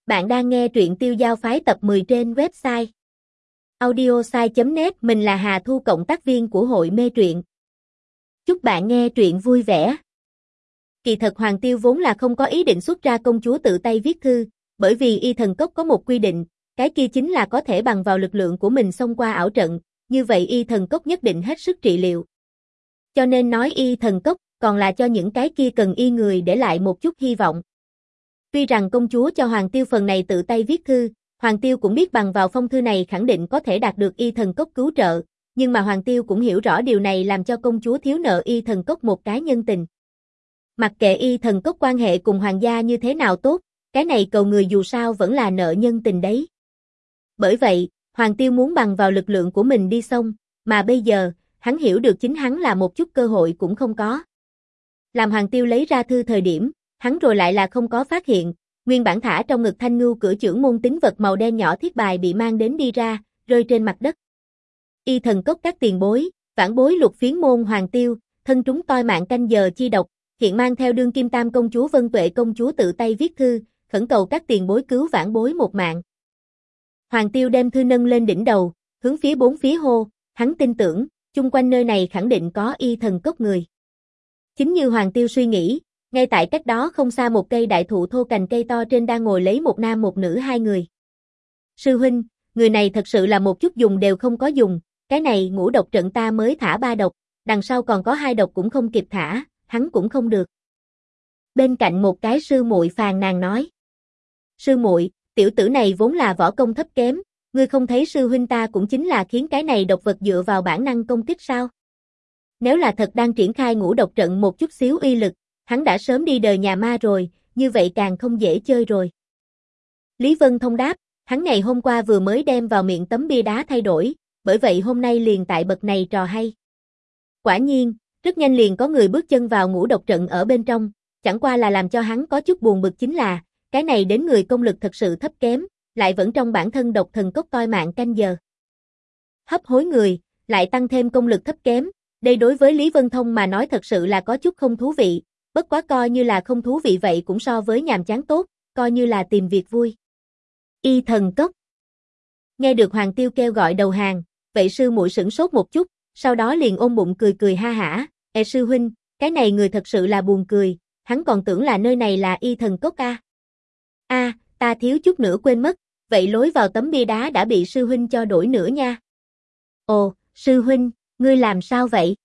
Bạn đang nghe truyện Tiêu Giao Phái tập 10 trên website audiosai.net. Mình là Hà Thu, cộng tác viên của hội mê truyện. Chúc bạn nghe truyện vui vẻ. Kỳ thật Hoàng Tiêu vốn là không có ý định xuất ra công chúa tự tay viết thư, bởi vì Y Thần Cốc có một quy định, cái kia chính là có thể bằng vào lực lượng của mình xông qua ảo trận, như vậy Y Thần Cốc nhất định hết sức trị liệu. Cho nên nói Y Thần Cốc còn là cho những cái kia cần y người để lại một chút hy vọng. Tuy rằng công chúa cho Hoàng Tiêu phần này tự tay viết thư, Hoàng Tiêu cũng biết bằng vào phong thư này khẳng định có thể đạt được Y Thần Cốc cứu trợ, nhưng mà Hoàng Tiêu cũng hiểu rõ điều này làm cho công chúa thiếu nợ Y Thần Cốc một cái nhân tình. Mặc kệ Y Thần Cốc quan hệ cùng hoàng gia như thế nào tốt, cái này cầu người dù sao vẫn là nợ nhân tình đấy. Bởi vậy, Hoàng Tiêu muốn bằng vào lực lượng của mình đi xông, mà bây giờ, hắn hiểu được chính hắn là một chút cơ hội cũng không có. Làm Hoàng Tiêu lấy ra thư thời điểm, hắn rồi lại là không có phát hiện, nguyên bản thả trong ngực Thanh Ngưu cửa chưởng môn tính vật màu đen nhỏ thiết bài bị mang đến đi ra, rơi trên mặt đất. Y Thần Cốc các tiền bối, vãn bối Lục Phiến môn Hoàng Tiêu, thân trúng toi mạng canh giờ chi độc, hiện mang theo đương kim tam công chúa Vân Tuệ công chúa tự tay viết thư, khẩn cầu các tiền bối cứu vãn bối một mạng. Hoàng Tiêu đem thư nâng lên đỉnh đầu, hướng phía bốn phía hô, hắn tin tưởng, chung quanh nơi này khẳng định có Y Thần Cốc người. Chính như Hoàng Tiêu suy nghĩ, ngay tại cách đó không xa một cây đại thụ thô cành cây to trên đang ngồi lấy một nam một nữ hai người. Sư huynh, người này thật sự là một chút dùng đều không có dùng, cái này ngũ độc trận ta mới thả 3 độc, đằng sau còn có 2 độc cũng không kịp thả, hắn cũng không được. Bên cạnh một cái sư muội phàn nàn nói. Sư muội, tiểu tử này vốn là võ công thấp kém, ngươi không thấy sư huynh ta cũng chính là khiến cái này độc vật dựa vào bản năng công kích sao? Nếu là thật đang triển khai ngũ độc trận một chút xíu uy lực, hắn đã sớm đi đời nhà ma rồi, như vậy càng không dễ chơi rồi. Lý Vân Thông đáp, hắn ngày hôm qua vừa mới đem vào miệng tấm bia đá thay đổi, bởi vậy hôm nay liền tại bậc này trò hay. Quả nhiên, rất nhanh liền có người bước chân vào ngũ độc trận ở bên trong, chẳng qua là làm cho hắn có chút buồn bực chính là, cái này đến người công lực thật sự thấp kém, lại vẫn trong bản thân độc thần cốc toi mạng canh giờ. Hấp hối người, lại tăng thêm công lực thấp kém, đây đối với Lý Vân Thông mà nói thật sự là có chút không thú vị, bất quá coi như là không thú vị vậy cũng so với nhàm chán tốt, coi như là tìm việc vui. Y Thần Cốc. Nghe được Hoàng Tiêu kêu gọi đầu hàng, vậy sư muội sửng sốt một chút, sau đó liền ôm bụng cười cười ha hả, sư huynh, cái này người thật sự là buồn cười, hắn còn tưởng là nơi này là Y Thần Cốc a. Ta thiếu chút nữa quên mất, vậy lối vào tấm bia đá đã bị sư huynh cho đổi nữa nha. Ồ, sư huynh, ngươi làm sao vậy?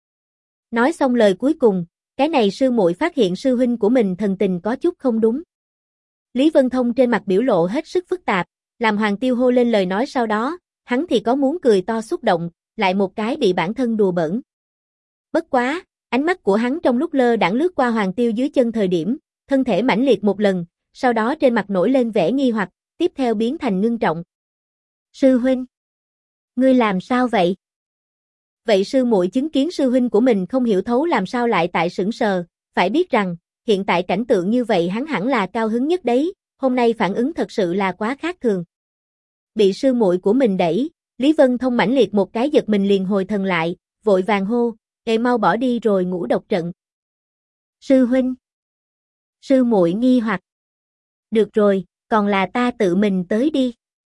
Nói xong lời cuối cùng, cái này sư muội phát hiện sư huynh của mình thần tình có chút không đúng. Lý Vân Thông trên mặt biểu lộ hết sức phức tạp, làm Hoàng Tiêu hô lên lời nói sau đó, hắn thì có muốn cười to xúc động, lại một cái bị bản thân đùa bỡn. Bất quá, ánh mắt của hắn trong lúc lơ đãng lướt qua Hoàng Tiêu dưới chân thời điểm, thân thể mãnh liệt một lần, sau đó trên mặt nổi lên vẻ nghi hoặc, tiếp theo biến thành ngưng trọng. Sư huynh, ngươi làm sao vậy? Vậy sư muội chứng kiến sư huynh của mình không hiểu thấu làm sao lại tại sững sờ, phải biết rằng, hiện tại cảnh tượng như vậy hắn hẳn là cao hứng nhất đấy, hôm nay phản ứng thật sự là quá khác thường. Bị sư muội của mình đẩy, Lý Vân Thông mãnh liệt một cái giật mình liền hồi thần lại, vội vàng hô, mau bỏ đi rồi ngũ độc trận. Sư huynh. Sư muội nghi hoặc. Được rồi, còn là ta tự mình tới đi.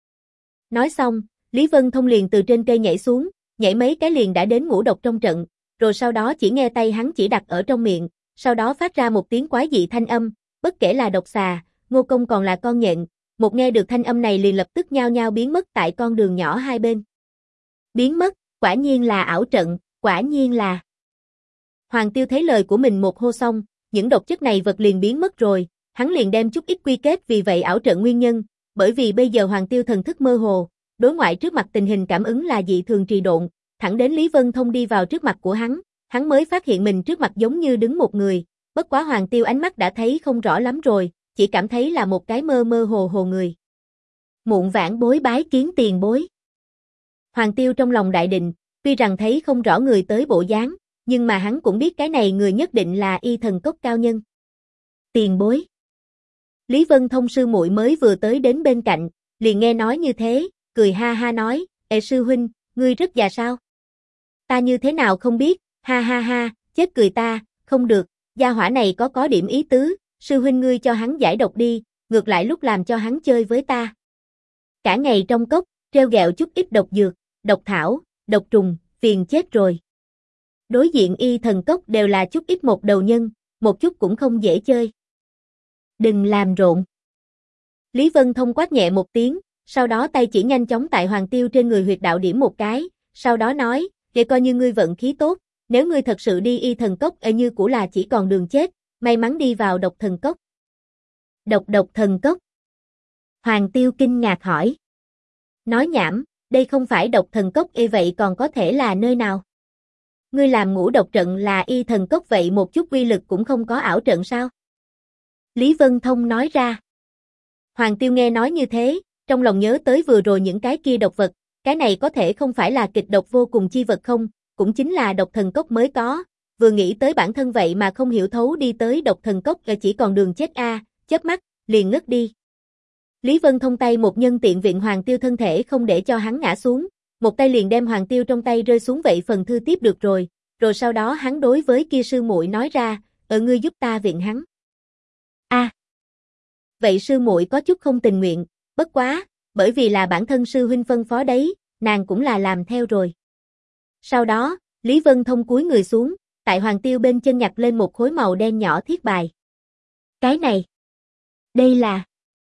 Nói xong, Lý Vân Thông liền từ trên cây nhảy xuống, nhảy mấy cái liền đã đến ngũ độc trong trận, rồi sau đó chỉ nghe tay hắn chỉ đặt ở trong miệng, sau đó phát ra một tiếng quái dị thanh âm, bất kể là độc xà, Ngô Công còn là con nhện, một nghe được thanh âm này liền lập tức nhao nhao biến mất tại con đường nhỏ hai bên. Biến mất, quả nhiên là ảo trận, quả nhiên là. Hoàng Tiêu thấy lời của mình một hô xong, những độc chất này vật liền biến mất rồi, hắn liền đem chút ít quy kết vì vậy ảo trận nguyên nhân, bởi vì bây giờ Hoàng Tiêu thần thức mơ hồ, đối ngoại trước mặt tình hình cảm ứng là dị thường trì độn, thẳng đến Lý Vân Thông đi vào trước mặt của hắn mới phát hiện mình trước mặt giống như đứng một người, bất quá Hoàng Tiêu ánh mắt đã thấy không rõ lắm rồi, chỉ cảm thấy là một cái mơ mơ hồ hồ người. Muộn vãn bối bái kiến tiền bối. Hoàng Tiêu trong lòng đại định, tuy rằng thấy không rõ người tới bộ dáng, nhưng mà hắn cũng biết cái này người nhất định là Y Thần Cốc cao nhân. Tiền bối. Lý Vân Thông sư muội mới vừa tới đến bên cạnh, liền nghe nói như thế, cười ha ha nói, sư huynh, ngươi rất già sao? Ta như thế nào không biết, ha ha ha, chết cười ta, không được, gia hỏa này có điểm ý tứ, sư huynh ngươi cho hắn giải độc đi, ngược lại lúc làm cho hắn chơi với ta. Cả ngày trong cốc, treo gẹo chút ít độc dược, độc thảo, độc trùng, phiền chết rồi. Đối diện y thần cốc đều là chút ít một đầu nhân, một chút cũng không dễ chơi. Đừng làm rộn. Lý Vân Thông quát nhẹ một tiếng, sau đó tay chỉ nhanh chóng tại Hoàng Tiêu trên người huyệt đạo điểm một cái, sau đó nói, để coi như ngươi vận khí tốt, nếu ngươi thật sự đi y thần cốc như cũ là chỉ còn đường chết, may mắn đi vào độc thần cốc. Độc thần cốc. Hoàng Tiêu kinh ngạc hỏi. Nói nhảm, đây không phải độc thần cốc vậy còn có thể là nơi nào? Ngươi làm ngũ độc trận là y thần cốc vậy một chút uy lực cũng không có ảo trận sao? Lý Vân Thông nói ra. Hoàng Tiêu nghe nói như thế, trong lòng nhớ tới vừa rồi những cái kia độc vật, cái này có thể không phải là kịch độc vô cùng chi vật không, cũng chính là độc thần cốc mới có, vừa nghĩ tới bản thân vậy mà không hiểu thấu đi tới độc thần cốc chỉ còn đường chết chớp mắt, liền ngất đi. Lý Vân Thông tay một nhân tiện viện Hoàng Tiêu thân thể không để cho hắn ngã xuống, một tay liền đem Hoàng Tiêu trong tay rơi xuống vậy phần thư tiếp được rồi sau đó hắn đối với kia sư muội nói ra, ngươi giúp ta viện hắn. Vậy sư muội có chút không tình nguyện, bất quá, bởi vì là bản thân sư huynh phân phó đấy, nàng cũng là làm theo rồi. Sau đó, Lý Vân Thông cúi người xuống, tại Hoàng Tiêu bên chân nhặt lên một khối màu đen nhỏ thiết bài. Cái này, đây là...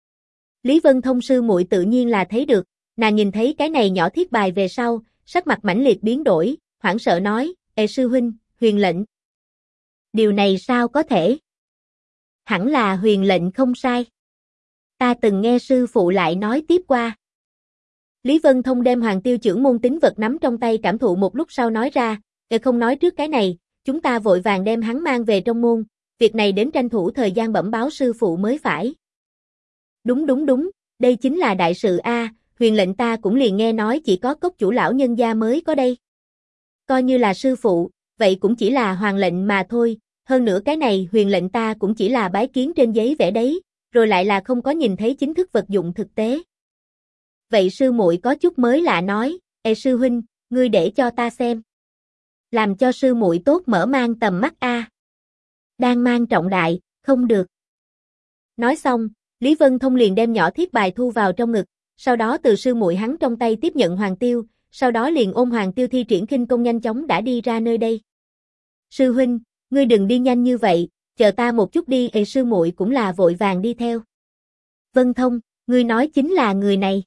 Lý Vân Thông sư muội tự nhiên là thấy được, nàng nhìn thấy cái này nhỏ thiết bài về sau, sắc mặt mãnh liệt biến đổi, hoảng sợ nói, sư huynh, huyền lệnh. Điều này sao có thể? Hẳn là huyền lệnh không sai. Ta từng nghe sư phụ lại nói tiếp qua. Lý Vân Thông đem Hoàng Tiêu chưởng môn tín vật nắm trong tay cảm thụ một lúc sau nói ra, không nói trước cái này, chúng ta vội vàng đem hắn mang về trong môn, việc này đến tranh thủ thời gian bẩm báo sư phụ mới phải. Đúng, đây chính là đại sự huyền lệnh ta cũng liền nghe nói chỉ có cốc chủ lão nhân gia mới có đây. Coi như là sư phụ, vậy cũng chỉ là hoàng lệnh mà thôi, hơn nữa cái này huyền lệnh ta cũng chỉ là bái kiến trên giấy vẽ đấy, rồi lại là không có nhìn thấy chính thức vật dụng thực tế. Vậy sư muội có chút mới lạ nói, sư huynh, ngươi để cho ta xem. Làm cho sư muội tốt mở mang tầm mắt Đang mang trọng đại, không được. Nói xong, Lý Vân Thông liền đem nhỏ thiết bài thu vào trong ngực, sau đó từ sư muội hắn trong tay tiếp nhận Hoàng Tiêu, sau đó liền ôm Hoàng Tiêu thi triển khinh công nhanh chóng đã đi ra nơi đây. Sư huynh, ngươi đừng đi nhanh như vậy, chờ ta một chút đi. Sư muội cũng là vội vàng đi theo. Vân Thông, ngươi nói chính là người này.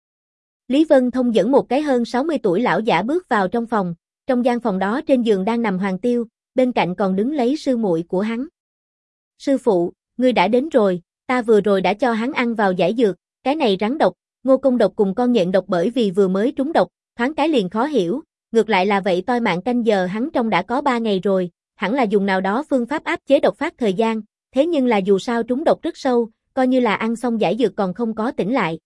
Lý Vân Thông dẫn một cái hơn 60 tuổi lão giả bước vào trong phòng, trong gian phòng đó trên giường đang nằm Hoàng Tiêu, bên cạnh còn đứng lấy sư muội của hắn. Sư phụ, ngươi đã đến rồi, ta vừa rồi đã cho hắn ăn vào giải dược, cái này rắn độc, ngô công độc cùng con nhện độc bởi vì vừa mới trúng độc, thoáng cái liền khó hiểu, ngược lại là vậy toi mạng canh giờ hắn trong đã có 3 ngày rồi, hẳn là dùng nào đó phương pháp áp chế độc phát thời gian, thế nhưng là dù sao trúng độc rất sâu, coi như là ăn xong giải dược còn không có tỉnh lại.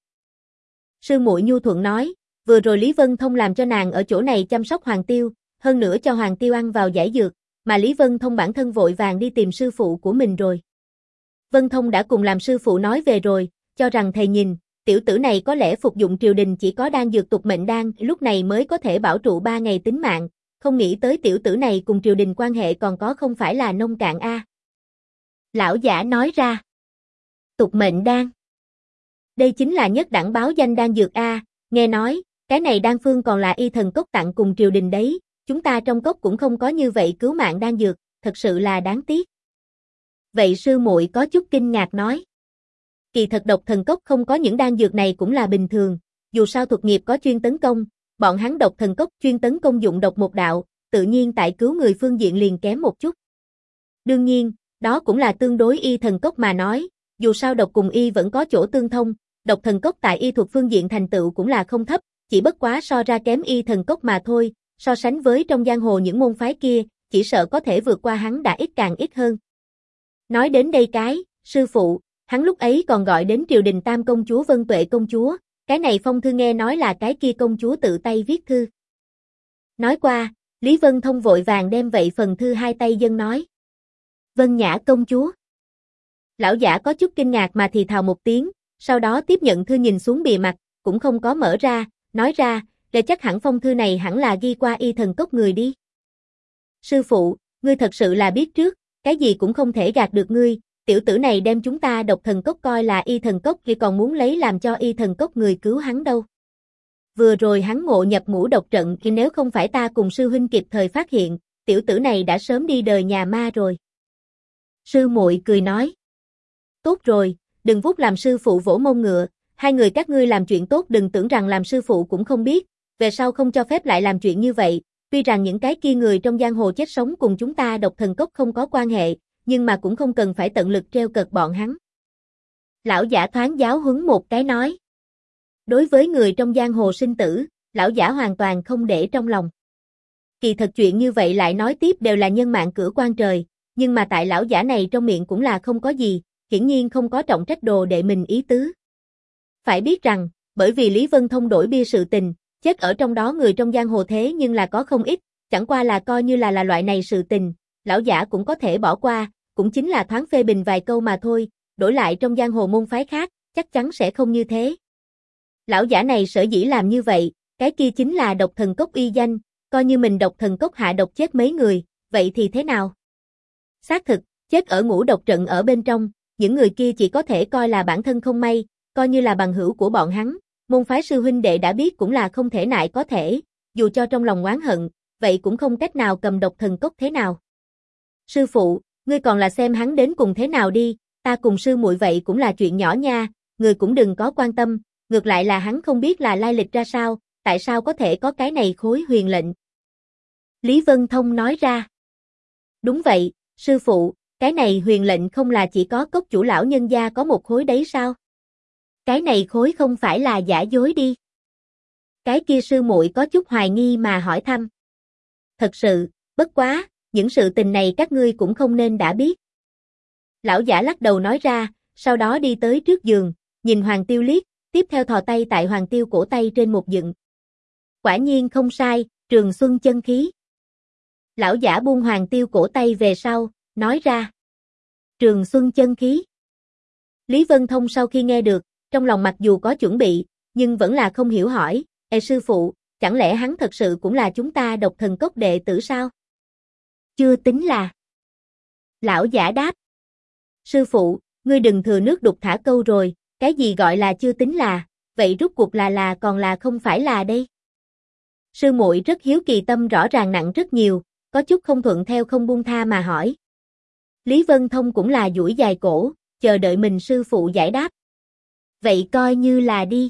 Sư muội nhu thuận nói, vừa rồi Lý Vân Thông làm cho nàng ở chỗ này chăm sóc Hoàng Tiêu, hơn nữa cho Hoàng Tiêu ăn vào giải dược, mà Lý Vân Thông bản thân vội vàng đi tìm sư phụ của mình rồi. Vân Thông đã cùng làm sư phụ nói về rồi, cho rằng thầy nhìn, tiểu tử này có lẽ phục dụng triều đình chỉ có đan dược tục mệnh đan, lúc này mới có thể bảo trụ 3 ngày tính mạng, không nghĩ tới tiểu tử này cùng triều đình quan hệ còn có không phải là nông cạn Lão giả nói ra. Tục mệnh đan. Đây chính là nhất đẳng báo danh đan dược nghe nói, cái này đan phương còn là y thần cốc tặng cùng triều đình đấy, chúng ta trong cốc cũng không có như vậy cứu mạng đan dược, thật sự là đáng tiếc. Vậy sư muội có chút kinh ngạc nói. Kỳ thật độc thần cốc không có những đan dược này cũng là bình thường, dù sao thuật nghiệp có chuyên tấn công, bọn hắn độc thần cốc chuyên tấn công dụng độc một đạo, tự nhiên tại cứu người phương diện liền kém một chút. Đương nhiên, đó cũng là tương đối y thần cốc mà nói, dù sao độc cùng y vẫn có chỗ tương thông, độc thần cốc tại y thuật phương diện thành tựu cũng là không thấp, chỉ bất quá so ra kém y thần cốc mà thôi, so sánh với trong giang hồ những môn phái kia, chỉ sợ có thể vượt qua hắn đã ít càng ít hơn. Nói đến đây sư phụ, hắn lúc ấy còn gọi đến triều đình tam công chúa Vân Tuệ công chúa, cái này phong thư nghe nói là cái kia công chúa tự tay viết thư. Nói qua, Lý Vân Thông vội vàng đem vậy phần thư hai tay dâng nói. Vân Nhã công chúa. Lão giả có chút kinh ngạc mà thì thào một tiếng, sau đó tiếp nhận thư nhìn xuống bìa mặt, cũng không có mở ra, nói ra, để chắc hẳn phong thư này hẳn là ghi qua y thần cốc người đi. Sư phụ, ngươi thật sự là biết trước, cái gì cũng không thể gạt được ngươi, tiểu tử này đem chúng ta độc thần cốc coi là y thần cốc thì còn muốn lấy làm cho y thần cốc người cứu hắn đâu. Vừa rồi hắn ngộ nhập ngũ độc trận thì nếu không phải ta cùng sư huynh kịp thời phát hiện, tiểu tử này đã sớm đi đời nhà ma rồi. Sư muội cười nói. Tốt rồi, đừng vút làm sư phụ vỗ mông ngựa, hai người các ngươi làm chuyện tốt đừng tưởng rằng làm sư phụ cũng không biết, về sau không cho phép lại làm chuyện như vậy, tuy rằng những cái kia người trong giang hồ chết sống cùng chúng ta độc thần cốc không có quan hệ, nhưng mà cũng không cần phải tận lực treo cợt bọn hắn. Lão giả thoáng giáo huấn một cái nói. Đối với người trong giang hồ sinh tử, lão giả hoàn toàn không để trong lòng. Kỳ thật chuyện như vậy lại nói tiếp đều là nhân mạng cửa quan trời, nhưng mà tại lão giả này trong miệng cũng là không có gì, hiển nhiên không có trọng trách đồ đệ mình ý tứ. Phải biết rằng, bởi vì Lý Vân Thông đổi bia sự tình, chết ở trong đó người trong giang hồ thế nhưng là có không ít, chẳng qua là coi như là loại này sự tình, lão giả cũng có thể bỏ qua, cũng chính là thoáng phê bình vài câu mà thôi, đổi lại trong giang hồ môn phái khác, chắc chắn sẽ không như thế. Lão giả này sở dĩ làm như vậy, cái kia chính là độc thần cốc uy danh, coi như mình độc thần cốc hạ độc chết mấy người, vậy thì thế nào? Xác thực, chết ở ngũ độc trận ở bên trong, những người kia chỉ có thể coi là bản thân không may, coi như là bằng hữu của bọn hắn, môn phái sư huynh đệ đã biết cũng là không thể nại có thể, dù cho trong lòng oán hận, vậy cũng không cách nào cầm độc thần cốc thế nào. Sư phụ, ngươi còn là xem hắn đến cùng thế nào đi, ta cùng sư muội vậy cũng là chuyện nhỏ nha, người cũng đừng có quan tâm, ngược lại là hắn không biết là lai lịch ra sao, tại sao có thể có cái này khối huyền lệnh. Lý Vân Thông nói ra. Đúng vậy, sư phụ, cái này huyền lệnh không là chỉ có cốc chủ lão nhân gia có một khối đấy sao? Cái này khối không phải là giả dối đi. Cái kia sư muội có chút hoài nghi mà hỏi thăm. Thật sự, bất quá, những sự tình này các ngươi cũng không nên đã biết. Lão giả lắc đầu nói ra, sau đó đi tới trước giường, nhìn Hoàng Tiêu liếc, tiếp theo thò tay tại Hoàng Tiêu cổ tay trên một dựng. Quả nhiên không sai, Trường Xuân chân khí. Lão giả buông Hoàng Tiêu cổ tay về sau, nói ra. Trường Xuân chân khí. Lý Vân Thông sau khi nghe được, trong lòng mặc dù có chuẩn bị, nhưng vẫn là không hiểu hỏi, sư phụ, chẳng lẽ hắn thật sự cũng là chúng ta độc thần cốc đệ tử sao? Chưa tính là. Lão giả đáp. Sư phụ, ngươi đừng thừa nước đục thả câu rồi, cái gì gọi là chưa tính là, vậy rút cuộc là còn là không phải là đây? Sư muội rất hiếu kỳ tâm rõ ràng nặng rất nhiều, có chút không thuận theo không buông tha mà hỏi. Lý Vân Thông cũng là duỗi dài cổ, chờ đợi mình sư phụ giải đáp. Vậy coi như là đi.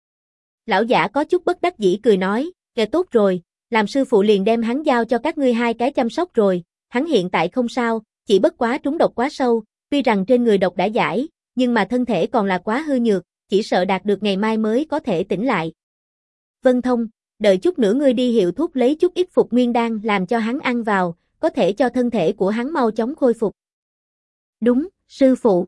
Lão giả có chút bất đắc dĩ cười nói, kìa tốt rồi, làm sư phụ liền đem hắn giao cho các ngươi hai cái chăm sóc rồi, hắn hiện tại không sao, chỉ bất quá trúng độc quá sâu, tuy rằng trên người độc đã giải, nhưng mà thân thể còn là quá hư nhược, chỉ sợ đạt được ngày mai mới có thể tỉnh lại. Vân Thông, đợi chút nữa ngươi đi hiệu thuốc lấy chút ít phục nguyên đan làm cho hắn ăn vào, có thể cho thân thể của hắn mau chóng khôi phục. Đúng, sư phụ.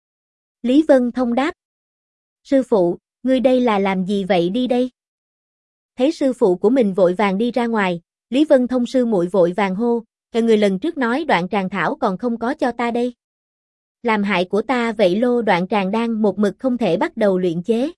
Lý Vân Thông đáp. Sư phụ, ngươi đây là làm gì vậy đi đây? Thấy sư phụ của mình vội vàng đi ra ngoài, Lý Vân Thông sư muội vội vàng hô, người lần trước nói đoạn tràng thảo còn không có cho ta đây. Làm hại của ta vậy lô đoạn tràng đang một mực không thể bắt đầu luyện chế.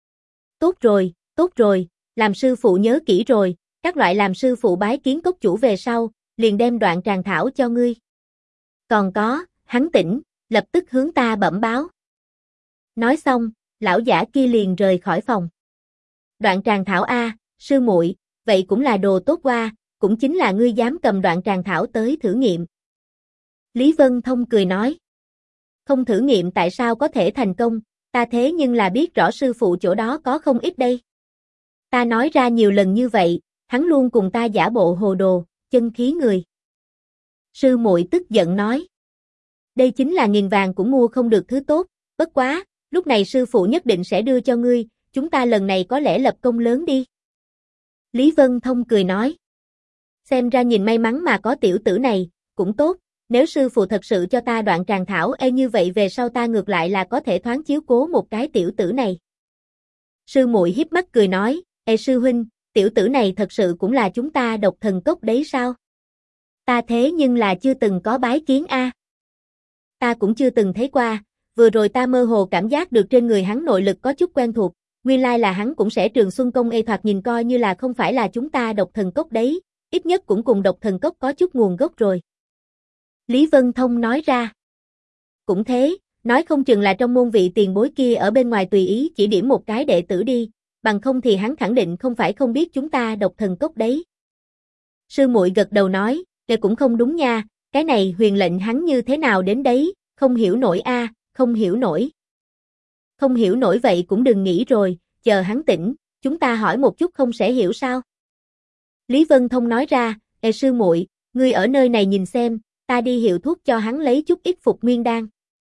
Tốt rồi, làm sư phụ nhớ kỹ rồi, các loại làm sư phụ bái kiến cốc chủ về sau, liền đem đoạn tràng thảo cho ngươi. Còn có, hắn tỉnh, lập tức hướng ta bẩm báo. Nói xong, lão giả kia liền rời khỏi phòng. Đoạn tràng thảo a, sư muội, vậy cũng là đồ tốt qua, cũng chính là ngươi dám cầm đoạn tràng thảo tới thử nghiệm. Lý Vân Thông cười nói. Không thử nghiệm tại sao có thể thành công, ta thế nhưng là biết rõ sư phụ chỗ đó có không ít đây. Ta nói ra nhiều lần như vậy, hắn luôn cùng ta giả bộ hồ đồ, chân khí người. Sư muội tức giận nói. Đây chính là nghìn vàng cũng mua không được thứ tốt, bất quá, lúc này sư phụ nhất định sẽ đưa cho ngươi, chúng ta lần này có lẽ lập công lớn đi. Lý Vân Thông cười nói. Xem ra nhìn may mắn mà có tiểu tử này, cũng tốt, nếu sư phụ thật sự cho ta đoạn tràng thảo như vậy về sau ta ngược lại là có thể thoáng chiếu cố một cái tiểu tử này. Sư muội híp mắt cười nói, sư huynh, tiểu tử này thật sự cũng là chúng ta độc thần cốc đấy sao? Ta thế nhưng là chưa từng có bái kiến a. Ta cũng chưa từng thấy qua, vừa rồi ta mơ hồ cảm giác được trên người hắn nội lực có chút quen thuộc, nguyên lai là hắn cũng sẽ Trường Xuân công thoạt nhìn coi như là không phải là chúng ta độc thần cốc đấy, ít nhất cũng cùng độc thần cốc có chút nguồn gốc rồi. Lý Vân Thông nói ra. cũng thế, nói không chừng là trong môn vị tiền bối kia ở bên ngoài tùy ý chỉ điểm một cái đệ tử đi, bằng không thì hắn khẳng định không phải không biết chúng ta độc thần cốc đấy. Sư muội gật đầu nói, cũng không đúng nha, cái này huyền lệnh hắn như thế nào đến đấy, không hiểu nổi a, không hiểu nổi. Không hiểu nổi vậy cũng đừng nghĩ rồi, chờ hắn tỉnh, chúng ta hỏi một chút không sẽ hiểu sao? Lý Vân Thông nói ra, sư muội, ngươi ở nơi này nhìn xem, ta đi hiệu thuốc cho hắn lấy chút ít phục nguyên đan.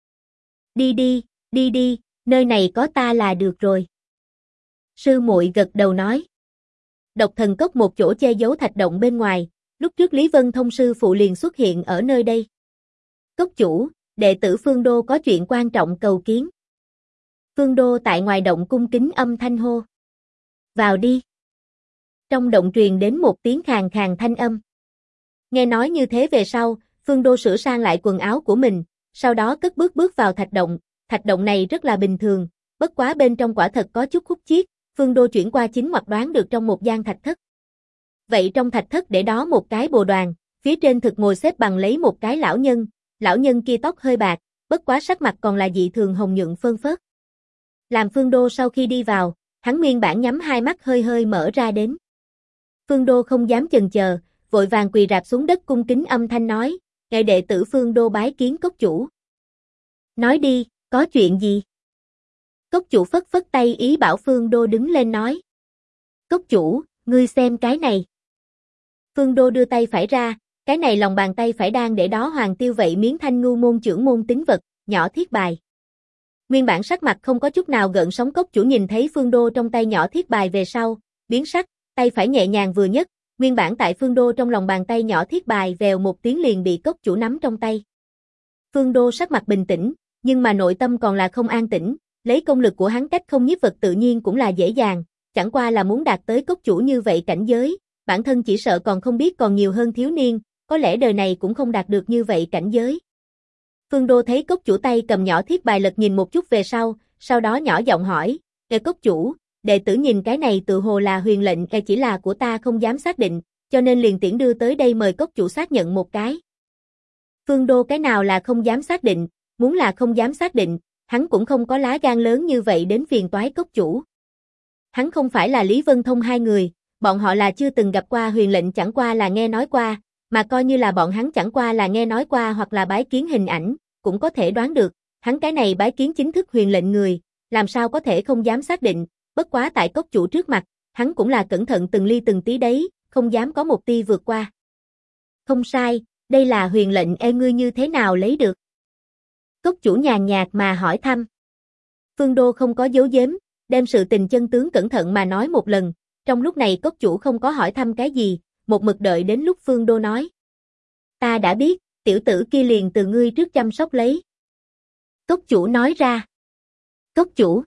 Đi đi, nơi này có ta là được rồi. Sư muội gật đầu nói. Độc thần cốc một chỗ che giấu thạch động bên ngoài, lúc trước Lý Vân Thông sư phụ liền xuất hiện ở nơi đây. Cốc chủ, đệ tử Phương Đô có chuyện quan trọng cầu kiến. Phương Đô tại ngoài động cung kính âm thanh hô. Vào đi. Trong động truyền đến một tiếng khàn khàn thanh âm. Nghe nói như thế về sau, Phương Đô sửa sang lại quần áo của mình, sau đó cất bước vào thạch động này rất là bình thường, bất quá bên trong quả thật có chút khúc chiết, Phương Đô chuyển qua chính ngoặt đoán được trong một gian thạch thất. Vậy trong thạch thất để đó một cái bồ đoàn, phía trên thực ngồi xếp bằng lấy một cái lão nhân kia tóc hơi bạc, bất quá sắc mặt còn là dị thường hồng nhuận phơn phớt. Làm Phương Đô sau khi đi vào, hắn nguyên bản nhắm hai mắt hơi hơi mở ra đến. Phương Đô không dám chần chờ, vội vàng quỳ rạp xuống đất cung kính âm thanh nói, ngài đệ tử Phương Đô bái kiến cốc chủ. Nói đi, có chuyện gì? Cốc chủ phất phất tay ý bảo Phương Đô đứng lên nói. Cốc chủ, ngươi xem cái này. Phương Đô đưa tay phải ra, cái này lòng bàn tay phải đang để đó Hoàng Tiêu vậy miếng thanh ngưu môn trưởng môn tính vật, nhỏ thiết bài. Nguyên bản sắc mặt không có chút nào gợn sóng cốc chủ nhìn thấy Phương Đô trong tay nhỏ thiết bài về sau, biến sắc, tay phải nhẹ nhàng vừa nhấc, nguyên bản tại Phương Đô trong lòng bàn tay nhỏ thiết bài vèo một tiếng liền bị cốc chủ nắm trong tay. Phương Đô sắc mặt bình tĩnh, nhưng mà nội tâm còn là không an tĩnh, lấy công lực của hắn cách không nhiếp vật tự nhiên cũng là dễ dàng, chẳng qua là muốn đạt tới cốc chủ như vậy cảnh giới, bản thân chỉ sợ còn không biết còn nhiều hơn thiếu niên, có lẽ đời này cũng không đạt được như vậy cảnh giới. Phương Đô thấy cốc chủ tay cầm nhỏ thiết bài lật nhìn một chút về sau đó nhỏ giọng hỏi, cốc chủ, đệ tử nhìn cái này tự hồ là huyền lệnh chỉ là của ta không dám xác định, cho nên liền tiễn đưa tới đây mời cốc chủ xác nhận một cái. Phương Đô cái nào là không dám xác định, muốn là không dám xác định, hắn cũng không có lá gan lớn như vậy đến phiền toái cốc chủ. Hắn không phải là Lý Vân Thông hai người, bọn họ là chưa từng gặp qua huyền lệnh chẳng qua là nghe nói qua, mà coi như là bọn hắn chẳng qua là nghe nói qua hoặc là bái kiến hình ảnh, cũng có thể đoán được, hắn cái này bái kiến chính thức huyền lệnh người, làm sao có thể không dám xác định, bất quá tại cốc chủ trước mặt, hắn cũng là cẩn thận từng ly từng tí đấy, không dám có một tia vượt qua. Không sai, đây là huyền lệnh ngươi như thế nào lấy được? Cốc chủ nhàn nhạt mà hỏi thăm. Phương Đô không có giấu giếm, đem sự tình chân tướng cẩn thận mà nói một lần, trong lúc này cốc chủ không có hỏi thăm cái gì, một mực đợi đến lúc Phương Đô nói. Ta đã biết, tiểu tử kia liền từ ngươi trước chăm sóc lấy. Cốc chủ nói ra. Cốc chủ.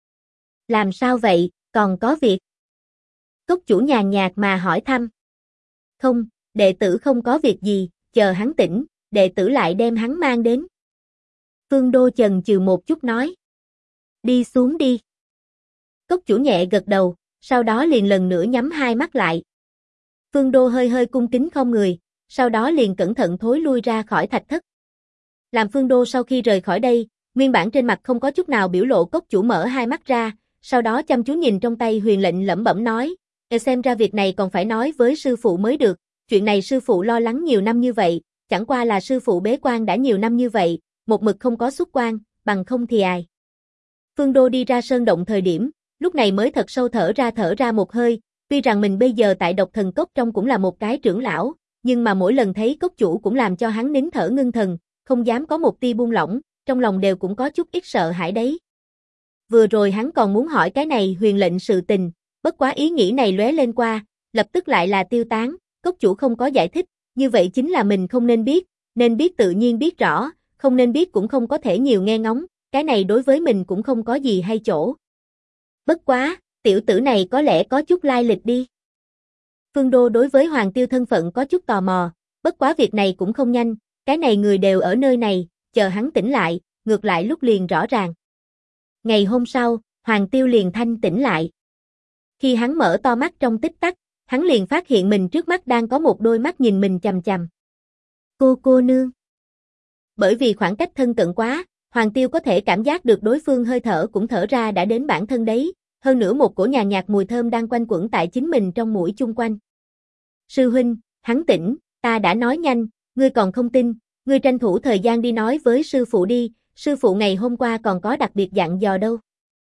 Làm sao vậy, còn có việc? Cốc chủ nhàn nhạt mà hỏi thăm. Không, đệ tử không có việc gì, chờ hắn tỉnh, đệ tử lại đem hắn mang đến. Phương Đô chần chừ một chút nói. Đi xuống đi. Cốc chủ nhẹ gật đầu, sau đó liền lần nữa nhắm hai mắt lại. Phương Đô hơi hơi cung kính không người, sau đó liền cẩn thận thối lui ra khỏi thạch thất. Làm Phương Đô sau khi rời khỏi đây, nguyên bản trên mặt không có chút nào biểu lộ cốc chủ mở hai mắt ra, sau đó chăm chú nhìn trong tay huyền lệnh lẩm bẩm nói, xem ra việc này còn phải nói với sư phụ mới được, chuyện này sư phụ lo lắng nhiều năm như vậy, chẳng qua là sư phụ bế quan đã nhiều năm như vậy, một mực không có xuất quan, bằng không thì ai. Phương Đô đi ra sơn động thời điểm, lúc này mới thật sâu thở ra một hơi, tuy rằng mình bây giờ tại độc thần cốc trong cũng là một cái trưởng lão, nhưng mà mỗi lần thấy cốc chủ cũng làm cho hắn nín thở ngưng thần, không dám có một tia buông lỏng, trong lòng đều cũng có chút ít sợ hãi đấy. Vừa rồi hắn còn muốn hỏi cái này huyền lệnh sự tình, bất quá ý nghĩ này lóe lên qua, lập tức lại là tiêu tán, cốc chủ không có giải thích, như vậy chính là mình không nên biết tự nhiên biết rõ, không nên biết cũng không có thể nhiều nghe ngóng, cái này đối với mình cũng không có gì hay chỗ. Bất quá, tiểu tử này có lẽ có chút lai lịch đi. Phương Đô đối với Hoàng Tiêu thân phận có chút tò mò, bất quá việc này cũng không nhanh, cái này người đều ở nơi này, chờ hắn tỉnh lại, ngược lại lúc liền rõ ràng. Ngày hôm sau, Hoàng Tiêu liền thanh tỉnh lại. Khi hắn mở to mắt trong tích tắc, hắn liền phát hiện mình trước mắt đang có một đôi mắt nhìn mình chằm chằm. Cô nương. Bởi vì khoảng cách thân cận quá, Hoàng Tiêu có thể cảm giác được đối phương hơi thở cũng thở ra đã đến bản thân đấy, hơn nữa một cổ nhàn nhạt mùi thơm đang quanh quẩn tại chính mình trong mũi chung quanh. Sư huynh, hắn tỉnh, ta đã nói nhanh, ngươi còn không tin, ngươi tranh thủ thời gian đi nói với sư phụ đi, sư phụ ngày hôm qua còn có đặc biệt dặn dò đâu.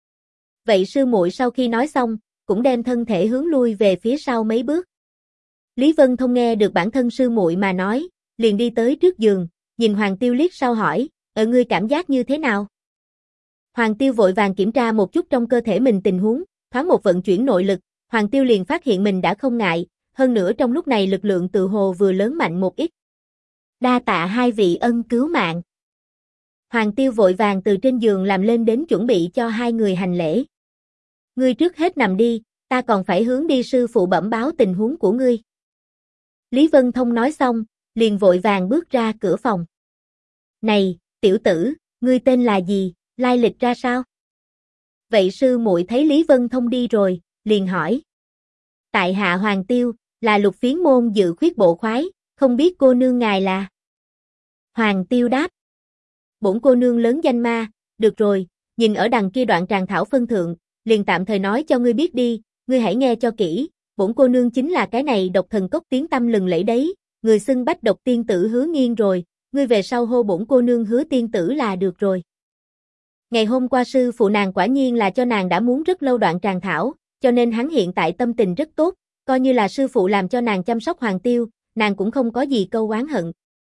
Vậy sư muội sau khi nói xong, cũng đem thân thể hướng lui về phía sau mấy bước. Lý Vân Thông nghe được bản thân sư muội mà nói, liền đi tới trước giường, nhìn Hoàng Tiêu liếc sau hỏi, ngươi cảm giác như thế nào? Hoàng Tiêu vội vàng kiểm tra một chút trong cơ thể mình tình huống, thoáng một vận chuyển nội lực, Hoàng Tiêu liền phát hiện mình đã không ngại, hơn nữa trong lúc này lực lượng tự hồ vừa lớn mạnh một ít. Đa tạ hai vị ân cứu mạng. Hoàng Tiêu vội vàng từ trên giường làm lên đến chuẩn bị cho hai người hành lễ. Ngươi trước hết nằm đi, ta còn phải hướng đi sư phụ bẩm báo tình huống của ngươi. Lý Vân Thông nói xong, liền vội vàng bước ra cửa phòng. Này, tiểu tử, ngươi tên là gì, lai lịch ra sao? Vậy sư muội thấy Lý Vân Thông đi rồi, liền hỏi. Tại hạ Hoàng Tiêu, là Lục Phiến môn Dự Khuyết bộ khoái, không biết cô nương ngài là? Hoàng Tiêu đáp. Bổn cô nương lớn danh ma, được rồi, nhìn ở đằng kia đoạn tràng thảo phân thượng, liền tạm thời nói cho ngươi biết đi, ngươi hãy nghe cho kỹ, bổn cô nương chính là cái này độc thần cốc tiếng tăm lừng lẫy đấy, người xưng bách độc tiên tử Hứa Nghiên rồi, ngươi về sau hô bổn cô nương Hứa tiên tử là được rồi. Ngày hôm qua sư phụ nàng quả nhiên là cho nàng đã muốn rất lâu đoạn tràng thảo, cho nên hắn hiện tại tâm tình rất tốt, coi như là sư phụ làm cho nàng chăm sóc Hoàng Tiêu, nàng cũng không có gì câu oán hận.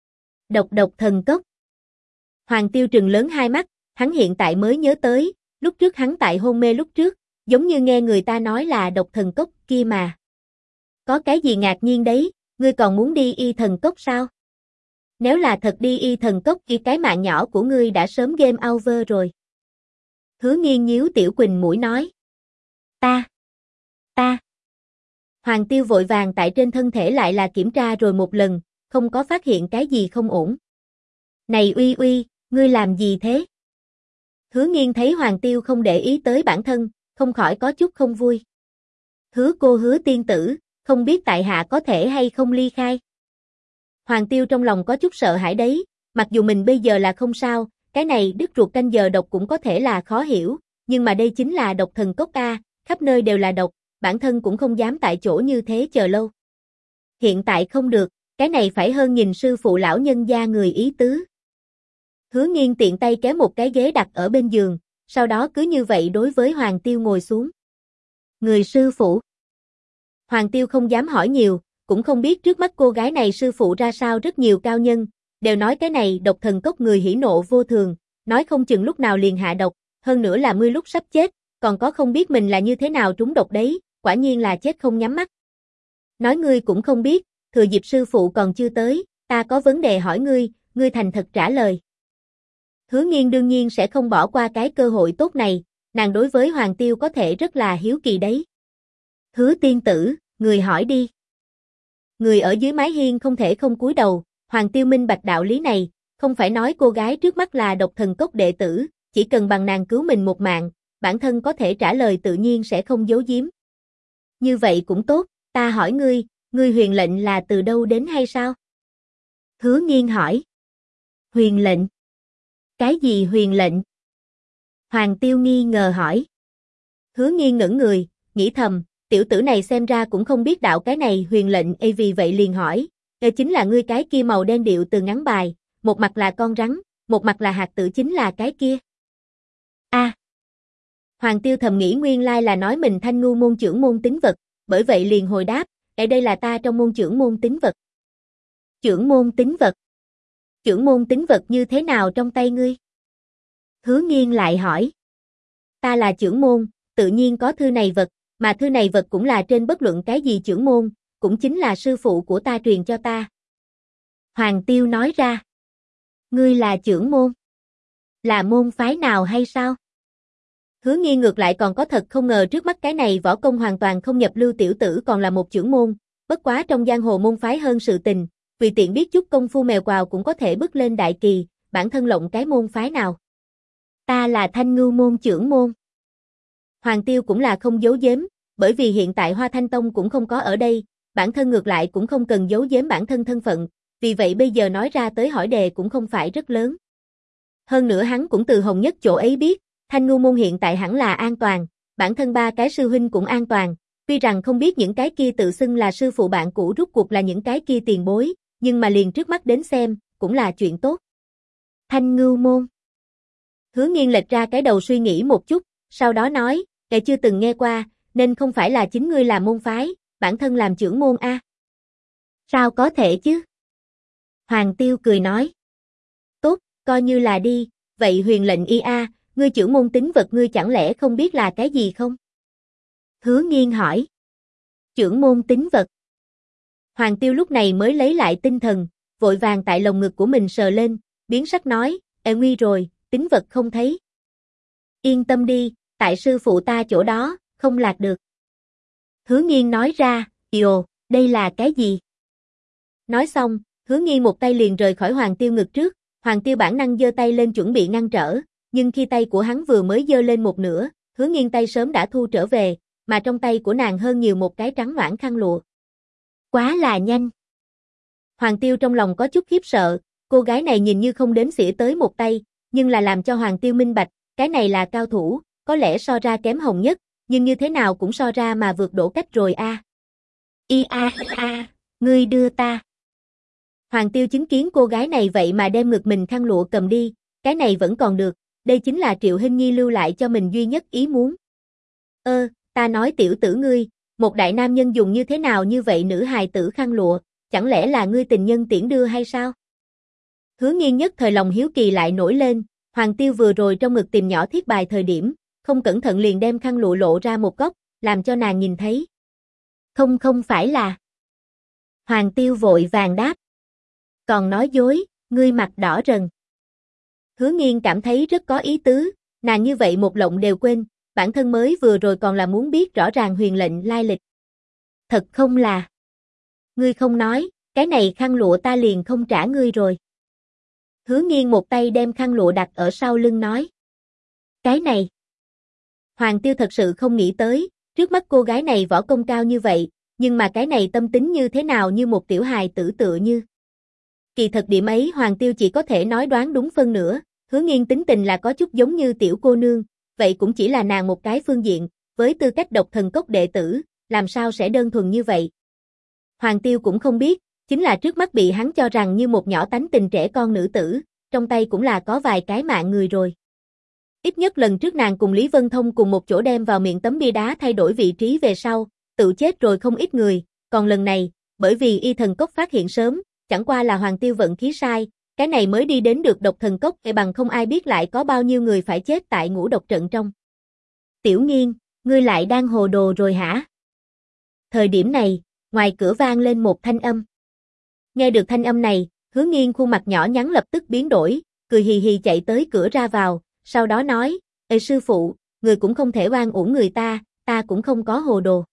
Độc thần cốc. Hoàng Tiêu trừng lớn hai mắt, hắn hiện tại mới nhớ tới, lúc trước hắn tại hôn mê lúc trước, giống như nghe người ta nói là độc thần cốc kia mà. Có cái gì ngạc nhiên đấy, ngươi còn muốn đi y thần cốc sao? Nếu là thật đi y thần cốc thì cái mạng nhỏ của ngươi đã sớm game over rồi. Hứa Nghiên nhíu tiểu quỳnh mũi nói. Ta. Hoàng Tiêu vội vàng tại trên thân thể lại là kiểm tra rồi một lần, không có phát hiện cái gì không ổn. Này uy, ngươi làm gì thế? Hứa Nghiên thấy Hoàng Tiêu không để ý tới bản thân, không khỏi có chút không vui. Hứa cô Hứa tiên tử, không biết tại hạ có thể hay không ly khai? Hoàng Tiêu trong lòng có chút sợ hãi đấy, mặc dù mình bây giờ là không sao, cái này đứt ruột canh giờ độc cũng có thể là khó hiểu, nhưng mà đây chính là độc thần cốc a, khắp nơi đều là độc, bản thân cũng không dám tại chỗ như thế chờ lâu. Hiện tại không được, cái này phải hơn nhìn sư phụ lão nhân gia người ý tứ. Hứa Nghiên tiện tay kéo một cái ghế đặt ở bên giường, sau đó cứ như vậy đối với Hoàng Tiêu ngồi xuống. Người sư phụ. Hoàng Tiêu không dám hỏi nhiều, cũng không biết trước mắt cô gái này sư phụ ra sao, rất nhiều cao nhân, đều nói cái này độc thần cốc người hỉ nộ vô thường, nói không chừng lúc nào liền hạ độc, hơn nữa là ngươi lúc sắp chết, còn có không biết mình là như thế nào trúng độc đấy, quả nhiên là chết không nhắm mắt. Nói ngươi cũng không biết, thừa dịp sư phụ còn chưa tới, ta có vấn đề hỏi ngươi, ngươi thành thật trả lời. Hứa Nghiên đương nhiên sẽ không bỏ qua cái cơ hội tốt này, nàng đối với Hoàng Tiêu có thể rất là hiếu kỳ đấy. Hứa tiên tử, người hỏi đi. Người ở dưới mái hiên không thể không cúi đầu, Hoàng Tiêu minh bạch đạo lý này, không phải nói cô gái trước mắt là độc thần cốc đệ tử, chỉ cần bằng nàng cứu mình một mạng, bản thân có thể trả lời tự nhiên sẽ không giấu giếm. Như vậy cũng tốt, ta hỏi ngươi huyền lệnh là từ đâu đến hay sao? Hứa Nghiên hỏi. Huyền lệnh? Cái gì huyền lệnh? Hoàng Tiêu nghi ngờ hỏi. Hứa Nghiên ngẩn người, nghĩ thầm, tiểu tử này xem ra cũng không biết đạo cái này huyền lệnh, vì vậy liền hỏi, chính là ngươi cái kia màu đen điệu từ ngắn bài, một mặt là con rắn, một mặt là hạt tử chính là cái kia. Hoàng Tiêu thầm nghĩ nguyên lai là nói mình Thanh Ngưu môn trưởng môn tín vật, bởi vậy liền hồi đáp, đây là ta trong môn trưởng môn tín vật. Trưởng môn tín vật? Trưởng môn tín vật như thế nào trong tay ngươi? Hứa Nghiên lại hỏi. Ta là trưởng môn, tự nhiên có thư này vật, mà thư này vật cũng là trên bất luận cái gì trưởng môn, cũng chính là sư phụ của ta truyền cho ta. Hoàng Tiêu nói ra. Ngươi là trưởng môn? Là môn phái nào hay sao? Hứa Nghiên ngược lại còn có thật không ngờ trước mắt cái này võ công hoàn toàn không nhập lưu tiểu tử còn là một trưởng môn, bất quá trong giang hồ môn phái hơn sự tình, vì tiện biết chút công phu mèo quào cũng có thể bước lên đại kỳ, bản thân lộng cái môn phái nào. Ta là Thanh Ngưu môn trưởng môn. Hoàng Tiêu cũng là không giấu giếm, bởi vì hiện tại Hoa Thanh Tông cũng không có ở đây, bản thân ngược lại cũng không cần giấu giếm bản thân thân phận, vì vậy bây giờ nói ra tới hỏi đề cũng không phải rất lớn. Hơn nữa hắn cũng từ Hồng Nhất chỗ ấy biết, Thanh Ngưu môn hiện tại hẳn là an toàn, bản thân ba cái sư huynh cũng an toàn, tuy rằng không biết những cái kia tự xưng là sư phụ bạn cũ rút cuộc là những cái kia tiền bối, nhưng mà liền trước mắt đến xem, cũng là chuyện tốt. Thanh Ngưu môn. Hứa Nghiên lệch ra cái đầu suy nghĩ một chút, sau đó nói, "Ngài chưa từng nghe qua, nên không phải là chính ngươi làm môn phái, bản thân làm trưởng môn a?" "Sao có thể chứ?" Hoàng Tiêu cười nói. "Tốt, coi như là đi, vậy huyền lệnh y a, ngươi trưởng môn tính vật ngươi chẳng lẽ không biết là cái gì không?" Hứa Nghiên hỏi. Trưởng môn tính vật. Hoàng Tiêu lúc này mới lấy lại tinh thần, vội vàng tại lồng ngực của mình sờ lên, biến sắc nói, nguy rồi, tính vật không thấy." "Yên tâm đi, tại sư phụ ta chỗ đó, không lạc được." Hứa Nghiên nói ra, "Ồ, đây là cái gì?" Nói xong, Hứa Nghiên một tay liền rời khỏi Hoàng Tiêu ngực trước, Hoàng Tiêu bản năng giơ tay lên chuẩn bị ngăn trở, nhưng khi tay của hắn vừa mới giơ lên một nửa, Hứa Nghiên tay sớm đã thu trở về, mà trong tay của nàng hơn nhiều một cái trắng noãn khăn lụa. Quá là nhanh. Hoàng Tiêu trong lòng có chút khiếp sợ, cô gái này nhìn như không đếm xỉa tới một tay, nhưng là làm cho Hoàng Tiêu minh bạch, cái này là cao thủ, có lẽ so ra kém Hồng Nhất, nhưng như thế nào cũng so ra mà vượt đỗ cách rồi a. Ngươi đưa ta. Hoàng Tiêu chứng kiến cô gái này vậy mà đem ngực mình khăn lụa cầm đi, cái này vẫn còn được, đây chính là Triệu Hinh Nhi lưu lại cho mình duy nhất ý muốn. Ta nói tiểu tử ngươi, một đại nam nhân dùng như thế nào như vậy nữ hài tử khăn lụa, chẳng lẽ là ngươi tình nhân tiễn đưa hay sao? Hứa Nghiên nhất thời lòng hiếu kỳ lại nổi lên, Hoàng Tiêu vừa rồi trong ngực tìm nhỏ thiết bài thời điểm, không cẩn thận liền đem khăn lụa lộ ra một góc, làm cho nàng nhìn thấy. Không phải là. Hoàng Tiêu vội vàng đáp. Còn nói dối, ngươi mặt đỏ rần. Hứa Nghiên cảm thấy rất có ý tứ, nàng như vậy một lộng đều quên, bản thân mới vừa rồi còn là muốn biết rõ ràng huyền lệnh lai lịch. Thật không là. Ngươi không nói, cái này khăn lụa ta liền không trả ngươi rồi. Hứa Nghiên một tay đem khăn lụa đặt ở sau lưng nói. Cái này. Hoàng Tiêu thật sự không nghĩ tới, trước mắt cô gái này võ công cao như vậy, nhưng mà cái này tâm tính như thế nào như một tiểu hài tử tựa như. Kỳ thật điểm ấy Hoàng Tiêu chỉ có thể nói đoán đúng phân nửa, Hứa Nghiên tính tình là có chút giống như tiểu cô nương, vậy cũng chỉ là nàng một cái phương diện, với tư cách độc thần cốc đệ tử, làm sao sẽ đơn thuần như vậy. Hoàng Tiêu cũng không biết, chính là trước mắt bị hắn cho rằng như một nhỏ tánh tình trẻ con nữ tử, trong tay cũng là có vài cái mạng người rồi. Ít nhất lần trước nàng cùng Lý Vân Thông cùng một chỗ đem vào miệng tấm bia đá thay đổi vị trí về sau, tự chết rồi không ít người, còn lần này, bởi vì y thần cốc phát hiện sớm, chẳng qua là Hoàng Tiêu vận khí sai, cái này mới đi đến được độc thần cốc, bằng không ai biết lại có bao nhiêu người phải chết tại ngũ độc trận trong. Tiểu Nghiên, ngươi lại đang hồ đồ rồi hả? Thời điểm này, ngoài cửa vang lên một thanh âm. Nghe được thanh âm này, Hứa Nghiên khuôn mặt nhỏ nhắn lập tức biến đổi, cười hì hì chạy tới cửa ra vào, sau đó nói, sư phụ, người cũng không thể oan uổng người ta cũng không có hồ đồ.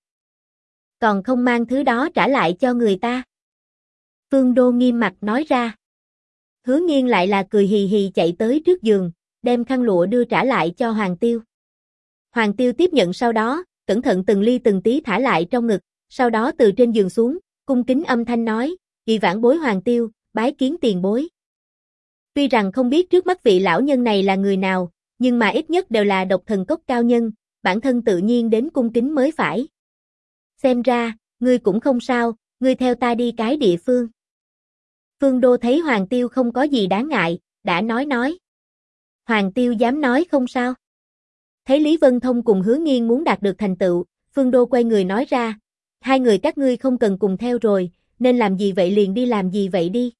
Còn không mang thứ đó trả lại cho người ta. Phương Đô nghiêm mặt nói ra. Hứa Nghiên lại là cười hì hì chạy tới trước giường, đem khăn lụa đưa trả lại cho Hoàng Tiêu. Hoàng Tiêu tiếp nhận sau đó, cẩn thận từng ly từng tí thả lại trong ngực, sau đó từ trên giường xuống, cung kính âm thanh nói, "Vị vãn bối Hoàng Tiêu, bái kiến tiền bối." Tuy rằng không biết trước mắt vị lão nhân này là người nào, nhưng mà ít nhất đều là độc thần cốc cao nhân, bản thân tự nhiên đến cung kính mới phải. Xem ra, ngươi cũng không sao, ngươi theo ta đi cái địa phương. Phương Đô thấy Hoàng Tiêu không có gì đáng ngại, đã nói. Hoàng Tiêu dám nói không sao. Thấy Lý Vân Thông cùng Hứa Nghiên muốn đạt được thành tựu, Phương Đô quay người nói ra, hai người các ngươi không cần cùng theo rồi, nên làm gì vậy liền đi làm gì vậy đi.